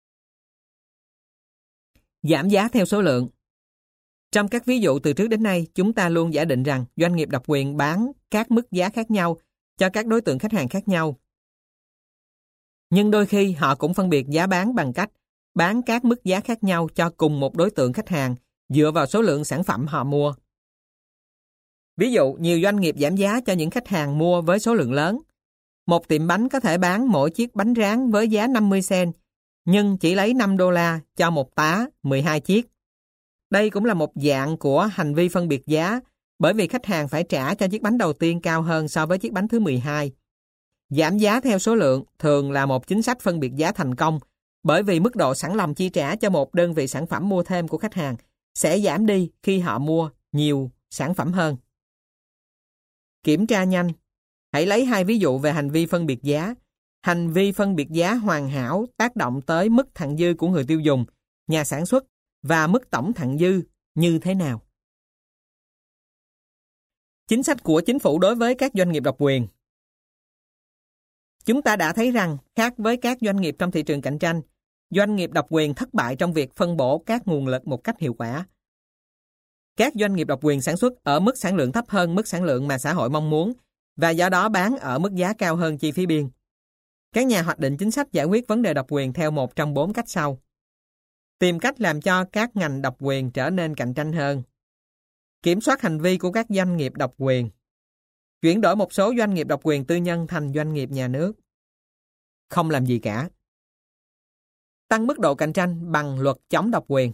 Giảm giá theo số lượng. Trong các ví dụ từ trước đến nay, chúng ta luôn giả định rằng doanh nghiệp độc quyền bán các mức giá khác nhau cho các đối tượng khách hàng khác nhau. Nhưng đôi khi họ cũng phân biệt giá bán bằng cách bán các mức giá khác nhau cho cùng một đối tượng khách hàng dựa vào số lượng sản phẩm họ mua. Ví dụ, nhiều doanh nghiệp giảm giá cho những khách hàng mua với số lượng lớn. Một tiệm bánh có thể bán mỗi chiếc bánh rán với giá 50 cent, nhưng chỉ lấy $5 cho một tá 12 chiếc. Đây cũng là một dạng của hành vi phân biệt giá, bởi vì khách hàng phải trả cho chiếc bánh đầu tiên cao hơn so với chiếc bánh thứ 12. Giảm giá theo số lượng thường là một chính sách phân biệt giá thành công, bởi vì mức độ sẵn lòng chi trả cho một đơn vị sản phẩm mua thêm của khách hàng sẽ giảm đi khi họ mua nhiều sản phẩm hơn. Kiểm tra nhanh. Hãy lấy hai ví dụ về hành vi phân biệt giá. Hành vi phân biệt giá hoàn hảo tác động tới mức thặng dư của người tiêu dùng, nhà sản xuất và mức tổng thặng dư như thế nào? Chính sách của chính phủ đối với các doanh nghiệp độc quyền. Chúng ta đã thấy rằng, khác với các doanh nghiệp trong thị trường cạnh tranh, doanh nghiệp độc quyền thất bại trong việc phân bổ các nguồn lực một cách hiệu quả. Các doanh nghiệp độc quyền sản xuất ở mức sản lượng thấp hơn mức sản lượng mà xã hội mong muốn và do đó bán ở mức giá cao hơn chi phí biên. Các nhà hoạch định chính sách giải quyết vấn đề độc quyền theo một trong 4 cách sau. Tìm cách làm cho các ngành độc quyền trở nên cạnh tranh hơn. Kiểm soát hành vi của các doanh nghiệp độc quyền. Chuyển đổi một số doanh nghiệp độc quyền tư nhân thành doanh nghiệp nhà nước. Không làm gì cả. Tăng mức độ cạnh tranh bằng luật chống độc quyền.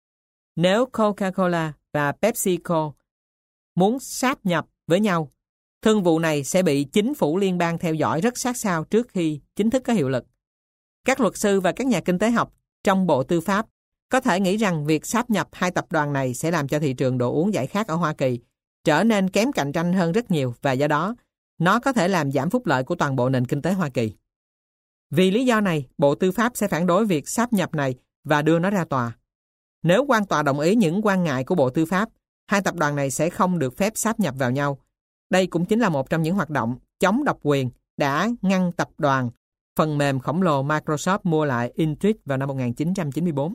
Nếu Coca-Cola và PepsiCo muốn sáp nhập với nhau, Thương vụ này sẽ bị chính phủ liên bang theo dõi rất sát sao trước khi chính thức có hiệu lực. Các luật sư và các nhà kinh tế học trong Bộ Tư pháp có thể nghĩ rằng việc sáp nhập hai tập đoàn này sẽ làm cho thị trường đồ uống giải khát ở Hoa Kỳ trở nên kém cạnh tranh hơn rất nhiều và do đó nó có thể làm giảm phúc lợi của toàn bộ nền kinh tế Hoa Kỳ. Vì lý do này, Bộ Tư pháp sẽ phản đối việc sáp nhập này và đưa nó ra tòa. Nếu quan tòa đồng ý những quan ngại của Bộ Tư pháp, hai tập đoàn này sẽ không được phép sáp nhập vào nhau. Đây cũng chính là một trong những hoạt động chống độc quyền đã ngăn tập đoàn phần mềm khổng lồ Microsoft mua lại Intuit vào năm 1994.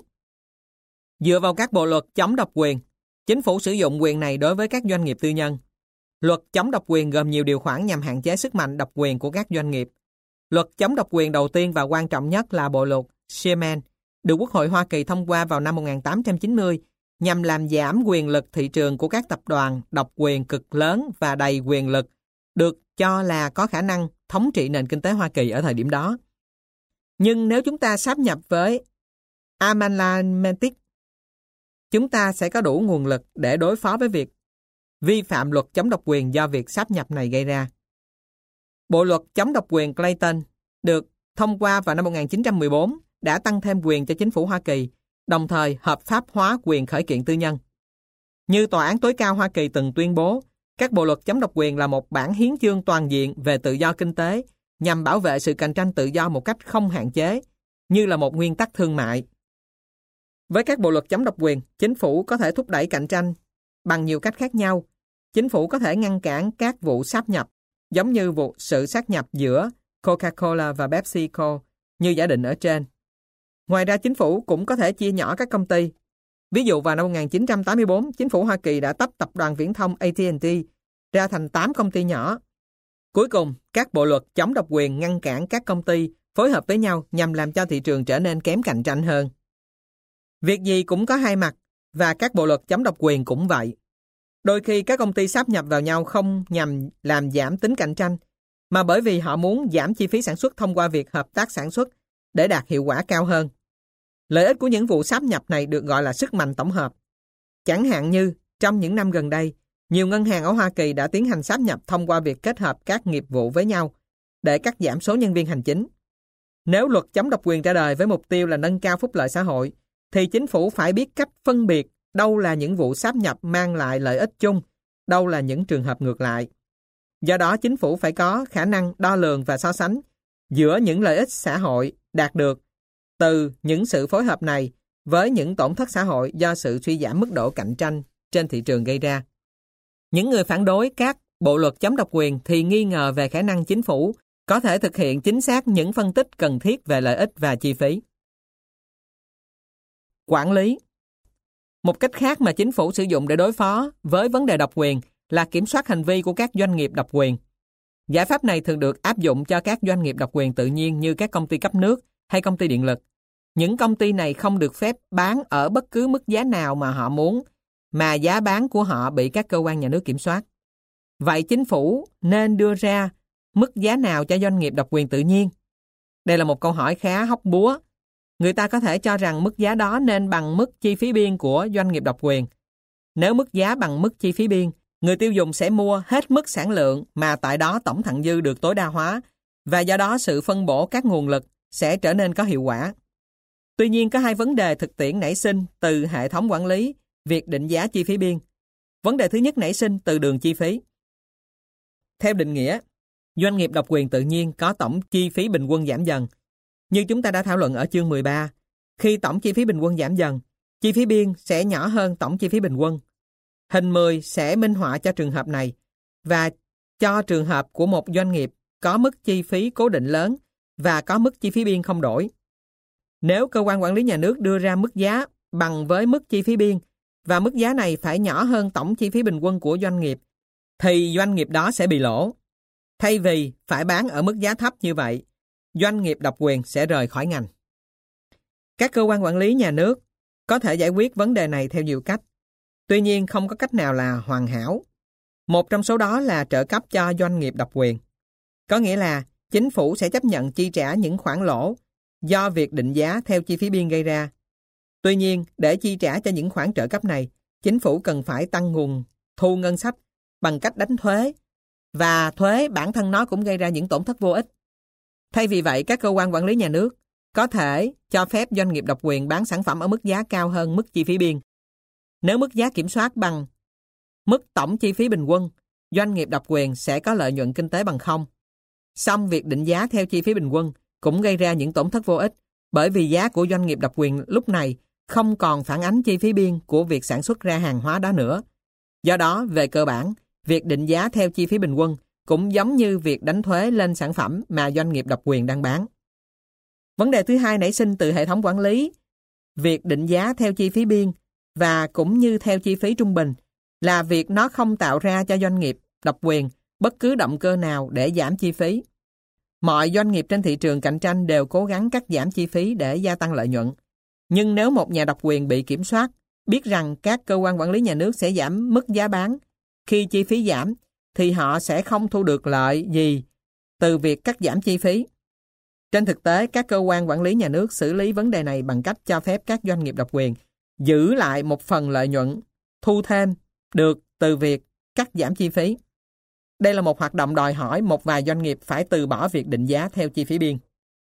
Dựa vào các bộ luật chống độc quyền, chính phủ sử dụng quyền này đối với các doanh nghiệp tư nhân. Luật chống độc quyền gồm nhiều điều khoản nhằm hạn chế sức mạnh độc quyền của các doanh nghiệp. Luật chống độc quyền đầu tiên và quan trọng nhất là bộ luật Sherman, được Quốc hội Hoa Kỳ thông qua vào năm 1890 nhằm làm giảm quyền lực thị trường của các tập đoàn độc quyền cực lớn và đầy quyền lực, được cho là có khả năng thống trị nền kinh tế Hoa Kỳ ở thời điểm đó. Nhưng nếu chúng ta sáp nhập với Amalgamatic, chúng ta sẽ có đủ nguồn lực để đối phó với việc vi phạm luật chống độc quyền do việc sáp nhập này gây ra. Bộ luật chống độc quyền Clayton được thông qua vào năm 1914 đã tăng thêm quyền cho chính phủ Hoa Kỳ, đồng thời hợp pháp hóa quyền khởi kiện tư nhân. Như Tòa án tối cao Hoa Kỳ từng tuyên bố, các bộ luật chống độc quyền là một bản hiến chương toàn diện về tự do kinh tế nhằm bảo vệ sự cạnh tranh tự do một cách không hạn chế, như là một nguyên tắc thương mại. Với các bộ luật chống độc quyền, chính phủ có thể thúc đẩy cạnh tranh bằng nhiều cách khác nhau. Chính phủ có thể ngăn cản các vụ sáp nhập, giống như vụ sự sát nhập giữa Coca-Cola và PepsiCo như giả định ở trên. Ngoài ra, chính phủ cũng có thể chia nhỏ các công ty. Ví dụ vào năm 1984, chính phủ Hoa Kỳ đã tách tập đoàn viễn thông AT&T ra thành 8 công ty nhỏ. Cuối cùng, các bộ luật chống độc quyền ngăn cản các công ty phối hợp với nhau nhằm làm cho thị trường trở nên kém cạnh tranh hơn. Việc gì cũng có hai mặt, và các bộ luật chống độc quyền cũng vậy. Đôi khi các công ty sáp nhập vào nhau không nhằm làm giảm tính cạnh tranh, mà bởi vì họ muốn giảm chi phí sản xuất thông qua việc hợp tác sản xuất để đạt hiệu quả cao hơn. Lợi ích của những vụ sáp nhập này được gọi là sức mạnh tổng hợp. Chẳng hạn như, trong những năm gần đây, nhiều ngân hàng ở Hoa Kỳ đã tiến hành sáp nhập thông qua việc kết hợp các nghiệp vụ với nhau để cắt giảm số nhân viên hành chính. Nếu luật chống độc quyền ra đời với mục tiêu là nâng cao phúc lợi xã hội, thì chính phủ phải biết cách phân biệt đâu là những vụ sáp nhập mang lại lợi ích chung, đâu là những trường hợp ngược lại. Do đó, chính phủ phải có khả năng đo lường và so sánh giữa những lợi ích xã hội đạt được từ những sự phối hợp này với những tổn thất xã hội do sự suy giảm mức độ cạnh tranh trên thị trường gây ra. Những người phản đối các bộ luật chống độc quyền thì nghi ngờ về khả năng chính phủ có thể thực hiện chính xác những phân tích cần thiết về lợi ích và chi phí. Quản lý. Một cách khác mà chính phủ sử dụng để đối phó với vấn đề độc quyền là kiểm soát hành vi của các doanh nghiệp độc quyền. Giải pháp này thường được áp dụng cho các doanh nghiệp độc quyền tự nhiên như các công ty cấp nước hay công ty điện lực. Những công ty này không được phép bán ở bất cứ mức giá nào mà họ muốn, mà giá bán của họ bị các cơ quan nhà nước kiểm soát. Vậy chính phủ nên đưa ra mức giá nào cho doanh nghiệp độc quyền tự nhiên? Đây là một câu hỏi khá hóc búa. Người ta có thể cho rằng mức giá đó nên bằng mức chi phí biên của doanh nghiệp độc quyền. Nếu mức giá bằng mức chi phí biên, người tiêu dùng sẽ mua hết mức sản lượng mà tại đó tổng thặng dư được tối đa hóa, và do đó sự phân bổ các nguồn lực sẽ trở nên có hiệu quả. Tuy nhiên, có hai vấn đề thực tiễn nảy sinh từ hệ thống quản lý việc định giá chi phí biên. Vấn đề thứ nhất nảy sinh từ đường chi phí. Theo định nghĩa, doanh nghiệp độc quyền tự nhiên có tổng chi phí bình quân giảm dần. Như chúng ta đã thảo luận ở chương 13, khi tổng chi phí bình quân giảm dần, chi phí biên sẽ nhỏ hơn tổng chi phí bình quân. Hình 10 sẽ minh họa cho trường hợp này, và cho trường hợp của một doanh nghiệp có mức chi phí cố định lớn và có mức chi phí biên không đổi. Nếu cơ quan quản lý nhà nước đưa ra mức giá bằng với mức chi phí biên, và mức giá này phải nhỏ hơn tổng chi phí bình quân của doanh nghiệp, thì doanh nghiệp đó sẽ bị lỗ. Thay vì phải bán ở mức giá thấp như vậy, doanh nghiệp độc quyền sẽ rời khỏi ngành. Các cơ quan quản lý nhà nước có thể giải quyết vấn đề này theo nhiều cách. Tuy nhiên, không có cách nào là hoàn hảo. Một trong số đó là trợ cấp cho doanh nghiệp độc quyền. Có nghĩa là chính phủ sẽ chấp nhận chi trả những khoản lỗ do việc định giá theo chi phí biên gây ra. Tuy nhiên, để chi trả cho những khoản trợ cấp này, chính phủ cần phải tăng nguồn thu ngân sách bằng cách đánh thuế, và thuế bản thân nó cũng gây ra những tổn thất vô ích. Thay vì vậy, các cơ quan quản lý nhà nước có thể cho phép doanh nghiệp độc quyền bán sản phẩm ở mức giá cao hơn mức chi phí biên. Nếu mức giá kiểm soát bằng mức tổng chi phí bình quân, doanh nghiệp độc quyền sẽ có lợi nhuận kinh tế bằng không. Song việc định giá theo chi phí bình quân cũng gây ra những tổn thất vô ích, bởi vì giá của doanh nghiệp độc quyền lúc này không còn phản ánh chi phí biên của việc sản xuất ra hàng hóa đó nữa. Do đó, về cơ bản, việc định giá theo chi phí bình quân cũng giống như việc đánh thuế lên sản phẩm mà doanh nghiệp độc quyền đang bán. Vấn đề thứ hai nảy sinh từ hệ thống quản lý, việc định giá theo chi phí biên và cũng như theo chi phí trung bình là việc nó không tạo ra cho doanh nghiệp độc quyền bất cứ động cơ nào để giảm chi phí. Mọi doanh nghiệp trên thị trường cạnh tranh đều cố gắng cắt giảm chi phí để gia tăng lợi nhuận. Nhưng nếu một nhà độc quyền bị kiểm soát, biết rằng các cơ quan quản lý nhà nước sẽ giảm mức giá bán khi chi phí giảm, thì họ sẽ không thu được lợi gì từ việc cắt giảm chi phí. Trên thực tế, các cơ quan quản lý nhà nước xử lý vấn đề này bằng cách cho phép các doanh nghiệp độc quyền giữ lại một phần lợi nhuận thu thêm được từ việc cắt giảm chi phí. Đây là một hoạt động đòi hỏi một vài doanh nghiệp phải từ bỏ việc định giá theo chi phí biên.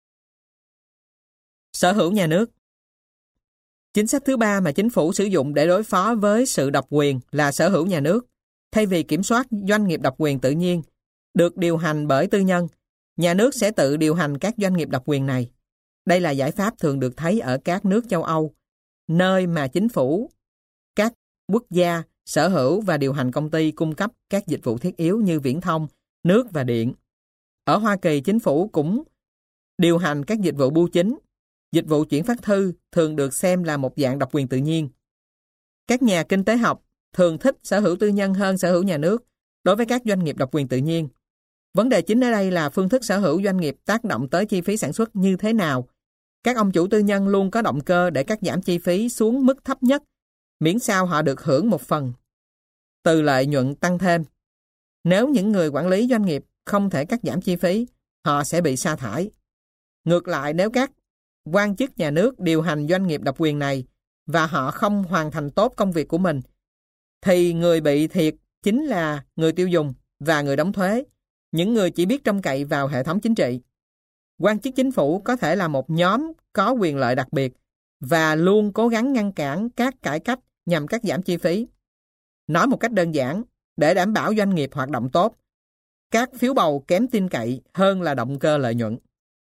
Sở hữu nhà nước. Chính sách thứ ba mà chính phủ sử dụng để đối phó với sự độc quyền là sở hữu nhà nước. Thay vì kiểm soát doanh nghiệp độc quyền tự nhiên, được điều hành bởi tư nhân, nhà nước sẽ tự điều hành các doanh nghiệp độc quyền này. Đây là giải pháp thường được thấy ở các nước châu Âu, nơi mà chính phủ, các quốc gia sở hữu và điều hành công ty cung cấp các dịch vụ thiết yếu như viễn thông, nước và điện. Ở Hoa Kỳ, chính phủ cũng điều hành các dịch vụ bưu chính. Dịch vụ chuyển phát thư thường được xem là một dạng độc quyền tự nhiên. Các nhà kinh tế học thường thích sở hữu tư nhân hơn sở hữu nhà nước đối với các doanh nghiệp độc quyền tự nhiên. Vấn đề chính ở đây là phương thức sở hữu doanh nghiệp tác động tới chi phí sản xuất như thế nào. Các ông chủ tư nhân luôn có động cơ để cắt giảm chi phí xuống mức thấp nhất, miễn sao họ được hưởng một phần từ lợi nhuận tăng thêm. Nếu những người quản lý doanh nghiệp không thể cắt giảm chi phí, họ sẽ bị sa thải. Ngược lại, nếu các quan chức nhà nước điều hành doanh nghiệp độc quyền này và họ không hoàn thành tốt công việc của mình, thì người bị thiệt chính là người tiêu dùng và người đóng thuế, những người chỉ biết trông cậy vào hệ thống chính trị. Quan chức chính phủ có thể là một nhóm có quyền lợi đặc biệt và luôn cố gắng ngăn cản các cải cách nhằm cắt giảm chi phí. Nói một cách đơn giản, để đảm bảo doanh nghiệp hoạt động tốt, các phiếu bầu kém tin cậy hơn là động cơ lợi nhuận.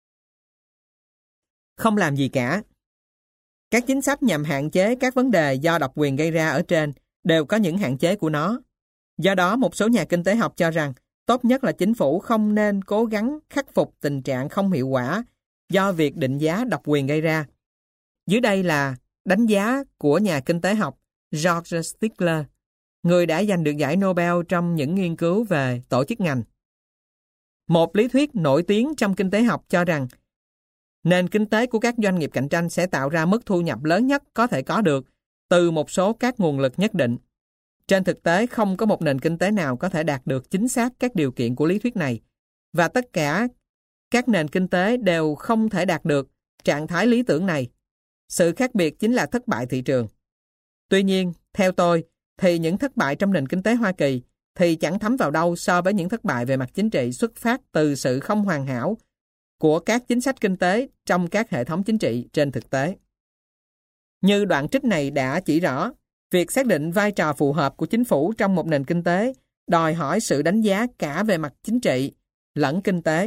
Không làm gì cả. Các chính sách nhằm hạn chế các vấn đề do độc quyền gây ra ở trên đều có những hạn chế của nó. Do đó, một số nhà kinh tế học cho rằng tốt nhất là chính phủ không nên cố gắng khắc phục tình trạng không hiệu quả do việc định giá độc quyền gây ra. Dưới đây là đánh giá của nhà kinh tế học George Stigler, người đã giành được giải Nobel trong những nghiên cứu về tổ chức ngành. Một lý thuyết nổi tiếng trong kinh tế học cho rằng nền kinh tế của các doanh nghiệp cạnh tranh sẽ tạo ra mức thu nhập lớn nhất có thể có được từ một số các nguồn lực nhất định. Trên thực tế, không có một nền kinh tế nào có thể đạt được chính xác các điều kiện của lý thuyết này, và tất cả các nền kinh tế đều không thể đạt được trạng thái lý tưởng này. Sự khác biệt chính là thất bại thị trường. Tuy nhiên, theo tôi, thì những thất bại trong nền kinh tế Hoa Kỳ thì chẳng thấm vào đâu so với những thất bại về mặt chính trị xuất phát từ sự không hoàn hảo của các chính sách kinh tế trong các hệ thống chính trị trên thực tế. Như đoạn trích này đã chỉ rõ, việc xác định vai trò phù hợp của chính phủ trong một nền kinh tế đòi hỏi sự đánh giá cả về mặt chính trị lẫn kinh tế.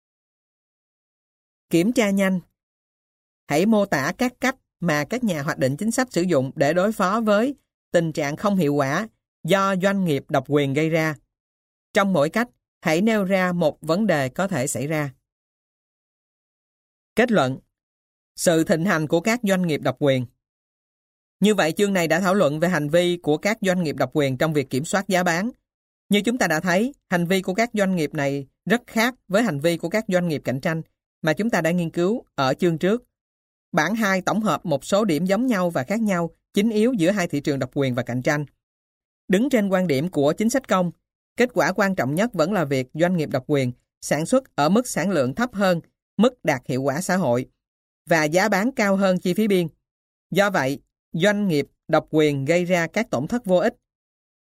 Kiểm tra nhanh. Hãy mô tả các cách mà các nhà hoạch định chính sách sử dụng để đối phó với tình trạng không hiệu quả do doanh nghiệp độc quyền gây ra. Trong mỗi cách, hãy nêu ra một vấn đề có thể xảy ra. Kết luận. Sự thịnh hành của các doanh nghiệp độc quyền. Như vậy, chương này đã thảo luận về hành vi của các doanh nghiệp độc quyền trong việc kiểm soát giá bán. Như chúng ta đã thấy, hành vi của các doanh nghiệp này rất khác với hành vi của các doanh nghiệp cạnh tranh mà chúng ta đã nghiên cứu ở chương trước. Bản 2 tổng hợp một số điểm giống nhau và khác nhau, chính yếu giữa hai thị trường độc quyền và cạnh tranh. Đứng trên quan điểm của chính sách công, kết quả quan trọng nhất vẫn là việc doanh nghiệp độc quyền sản xuất ở mức sản lượng thấp hơn mức đạt hiệu quả xã hội và giá bán cao hơn chi phí biên. Do vậy, doanh nghiệp độc quyền gây ra các tổn thất vô ích.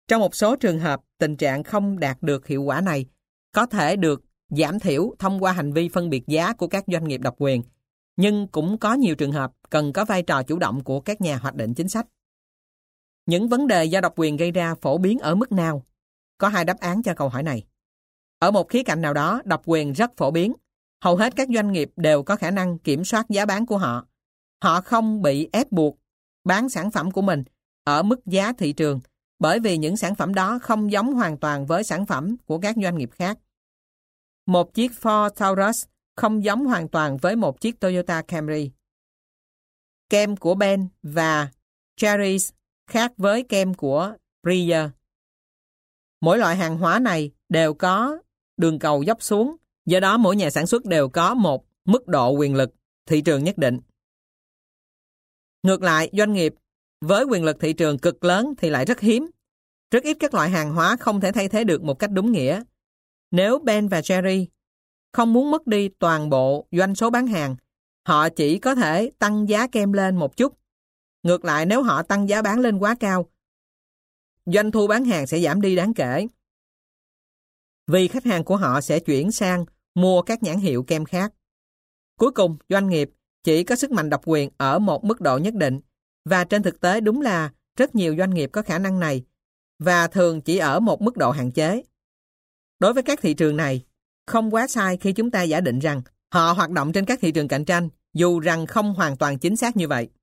Trong một số trường hợp, tình trạng không đạt được hiệu quả này có thể được giảm thiểu thông qua hành vi phân biệt giá của các doanh nghiệp độc quyền, nhưng cũng có nhiều trường hợp cần có vai trò chủ động của các nhà hoạch định chính sách. Những vấn đề do độc quyền gây ra phổ biến ở mức nào? Có 2 đáp án cho câu hỏi này. Ở một khía cạnh nào đó, độc quyền rất phổ biến. Hầu hết các doanh nghiệp đều có khả năng kiểm soát giá bán của họ. Họ không bị ép buộc bán sản phẩm của mình ở mức giá thị trường, bởi vì những sản phẩm đó không giống hoàn toàn với sản phẩm của các doanh nghiệp khác. Một chiếc Ford Taurus không giống hoàn toàn với một chiếc Toyota Camry. Kem của Ben và Cherries khác với kem của Brie. Mỗi loại hàng hóa này đều có đường cầu dốc xuống, do đó mỗi nhà sản xuất đều có một mức độ quyền lực thị trường nhất định. Ngược lại, doanh nghiệp với quyền lực thị trường cực lớn thì lại rất hiếm. Rất ít các loại hàng hóa không thể thay thế được một cách đúng nghĩa. Nếu Ben và Jerry không muốn mất đi toàn bộ doanh số bán hàng, họ chỉ có thể tăng giá kem lên một chút. Ngược lại, nếu họ tăng giá bán lên quá cao, doanh thu bán hàng sẽ giảm đi đáng kể, vì khách hàng của họ sẽ chuyển sang mua các nhãn hiệu kem khác. Cuối cùng, doanh nghiệp chỉ có sức mạnh độc quyền ở một mức độ nhất định, và trên thực tế đúng là rất nhiều doanh nghiệp có khả năng này, và thường chỉ ở một mức độ hạn chế. Đối với các thị trường này, không quá sai khi chúng ta giả định rằng họ hoạt động trên các thị trường cạnh tranh, dù rằng không hoàn toàn chính xác như vậy.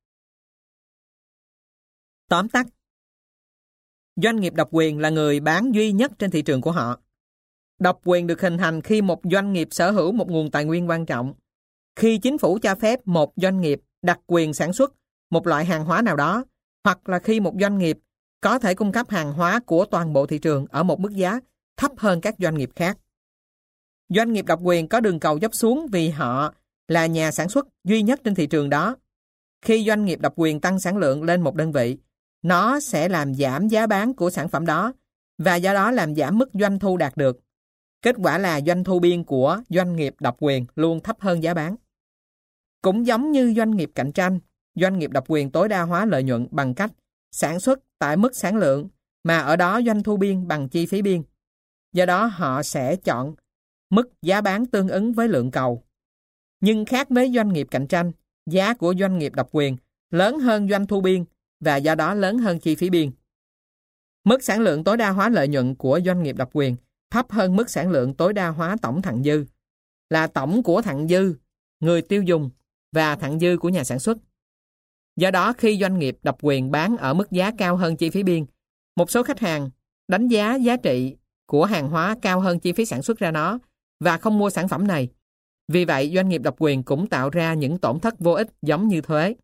Tóm tắt, doanh nghiệp độc quyền là người bán duy nhất trên thị trường của họ. Độc quyền được hình thành khi một doanh nghiệp sở hữu một nguồn tài nguyên quan trọng. Khi chính phủ cho phép một doanh nghiệp đặc quyền sản xuất một loại hàng hóa nào đó, hoặc là khi một doanh nghiệp có thể cung cấp hàng hóa của toàn bộ thị trường ở một mức giá thấp hơn các doanh nghiệp khác. Doanh nghiệp độc quyền có đường cầu dốc xuống vì họ là nhà sản xuất duy nhất trên thị trường đó. Khi doanh nghiệp độc quyền tăng sản lượng lên một đơn vị, nó sẽ làm giảm giá bán của sản phẩm đó và do đó làm giảm mức doanh thu đạt được. Kết quả là doanh thu biên của doanh nghiệp độc quyền luôn thấp hơn giá bán. Cũng giống như doanh nghiệp cạnh tranh, doanh nghiệp độc quyền tối đa hóa lợi nhuận bằng cách sản xuất tại mức sản lượng mà ở đó doanh thu biên bằng chi phí biên. Do đó họ sẽ chọn mức giá bán tương ứng với lượng cầu. Nhưng khác với doanh nghiệp cạnh tranh, giá của doanh nghiệp độc quyền lớn hơn doanh thu biên và do đó lớn hơn chi phí biên. Mức sản lượng tối đa hóa lợi nhuận của doanh nghiệp độc quyền thấp hơn mức sản lượng tối đa hóa tổng thặng dư, là tổng của thặng dư, người tiêu dùng và thặng dư của nhà sản xuất. Do đó khi doanh nghiệp độc quyền bán ở mức giá cao hơn chi phí biên, một số khách hàng đánh giá giá trị của hàng hóa cao hơn chi phí sản xuất ra nó và không mua sản phẩm này. Vì vậy, doanh nghiệp độc quyền cũng tạo ra những tổn thất vô ích giống như thuế.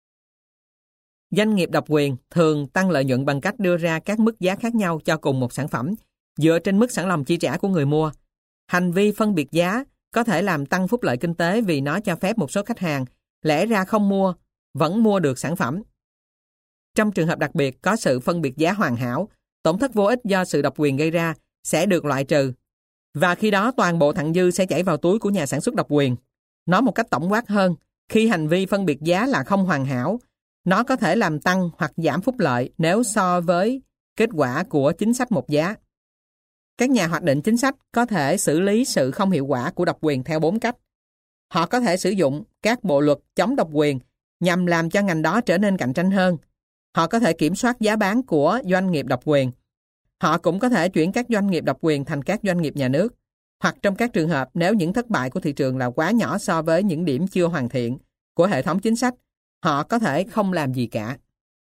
Doanh nghiệp độc quyền thường tăng lợi nhuận bằng cách đưa ra các mức giá khác nhau cho cùng một sản phẩm dựa trên mức sẵn lòng chi trả của người mua. Hành vi phân biệt giá có thể làm tăng phúc lợi kinh tế vì nó cho phép một số khách hàng lẽ ra không mua, vẫn mua được sản phẩm. Trong trường hợp đặc biệt có sự phân biệt giá hoàn hảo, tổn thất vô ích do sự độc quyền gây ra sẽ được loại trừ. Và khi đó toàn bộ thặng dư sẽ chảy vào túi của nhà sản xuất độc quyền. Nói một cách tổng quát hơn, khi hành vi phân biệt giá là không hoàn hảo, nó có thể làm tăng hoặc giảm phúc lợi nếu so với kết quả của chính sách một giá. Các nhà hoạch định chính sách có thể xử lý sự không hiệu quả của độc quyền theo 4 cách. Họ có thể sử dụng các bộ luật chống độc quyền nhằm làm cho ngành đó trở nên cạnh tranh hơn. Họ có thể kiểm soát giá bán của doanh nghiệp độc quyền. Họ cũng có thể chuyển các doanh nghiệp độc quyền thành các doanh nghiệp nhà nước. Hoặc trong các trường hợp nếu những thất bại của thị trường là quá nhỏ so với những điểm chưa hoàn thiện của hệ thống chính sách, họ có thể không làm gì cả.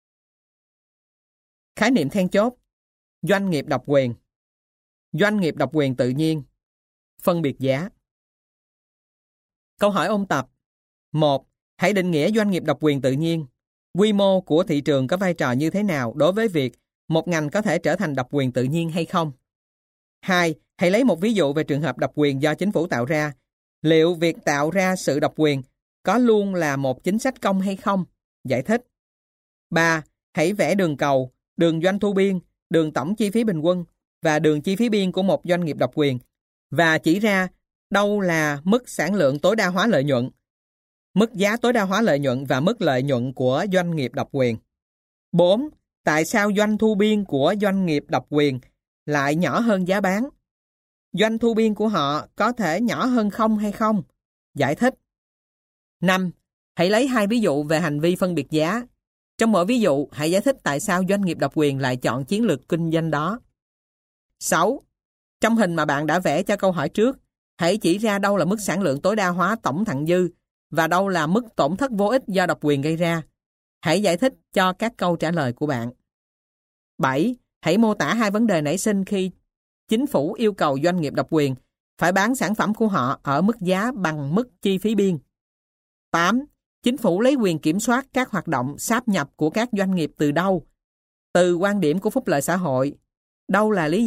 Khái niệm then chốt: doanh nghiệp độc quyền, doanh nghiệp độc quyền tự nhiên, phân biệt giá. Câu hỏi ôn tập. 1. Hãy định nghĩa doanh nghiệp độc quyền tự nhiên. Quy mô của thị trường có vai trò như thế nào đối với việc một ngành có thể trở thành độc quyền tự nhiên hay không? 2. Hãy lấy một ví dụ về trường hợp độc quyền do chính phủ tạo ra. Liệu việc tạo ra sự độc quyền có luôn là một chính sách công hay không? Giải thích. 3. Hãy vẽ đường cầu, đường doanh thu biên, đường tổng chi phí bình quân và đường chi phí biên của một doanh nghiệp độc quyền và chỉ ra đâu là mức sản lượng tối đa hóa lợi nhuận, mức giá tối đa hóa lợi nhuận và mức lợi nhuận của doanh nghiệp độc quyền. 4. Tại sao doanh thu biên của doanh nghiệp độc quyền lại nhỏ hơn giá bán? Doanh thu biên của họ có thể nhỏ hơn không hay không? Giải thích. 5. Hãy lấy 2 ví dụ về hành vi phân biệt giá. Trong mỗi ví dụ, hãy giải thích tại sao doanh nghiệp độc quyền lại chọn chiến lược kinh doanh đó. 6. Trong hình mà bạn đã vẽ cho câu hỏi trước, hãy chỉ ra đâu là mức sản lượng tối đa hóa tổng thặng dư và đâu là mức tổn thất vô ích do độc quyền gây ra. Hãy giải thích cho các câu trả lời của bạn. 7. Hãy mô tả 2 vấn đề nảy sinh khi chính phủ yêu cầu doanh nghiệp độc quyền phải bán sản phẩm của họ ở mức giá bằng mức chi phí biên. 8. Chính phủ lấy quyền kiểm soát các hoạt động sáp nhập của các doanh nghiệp từ đâu? Từ quan điểm của phúc lợi xã hội, đâu là lý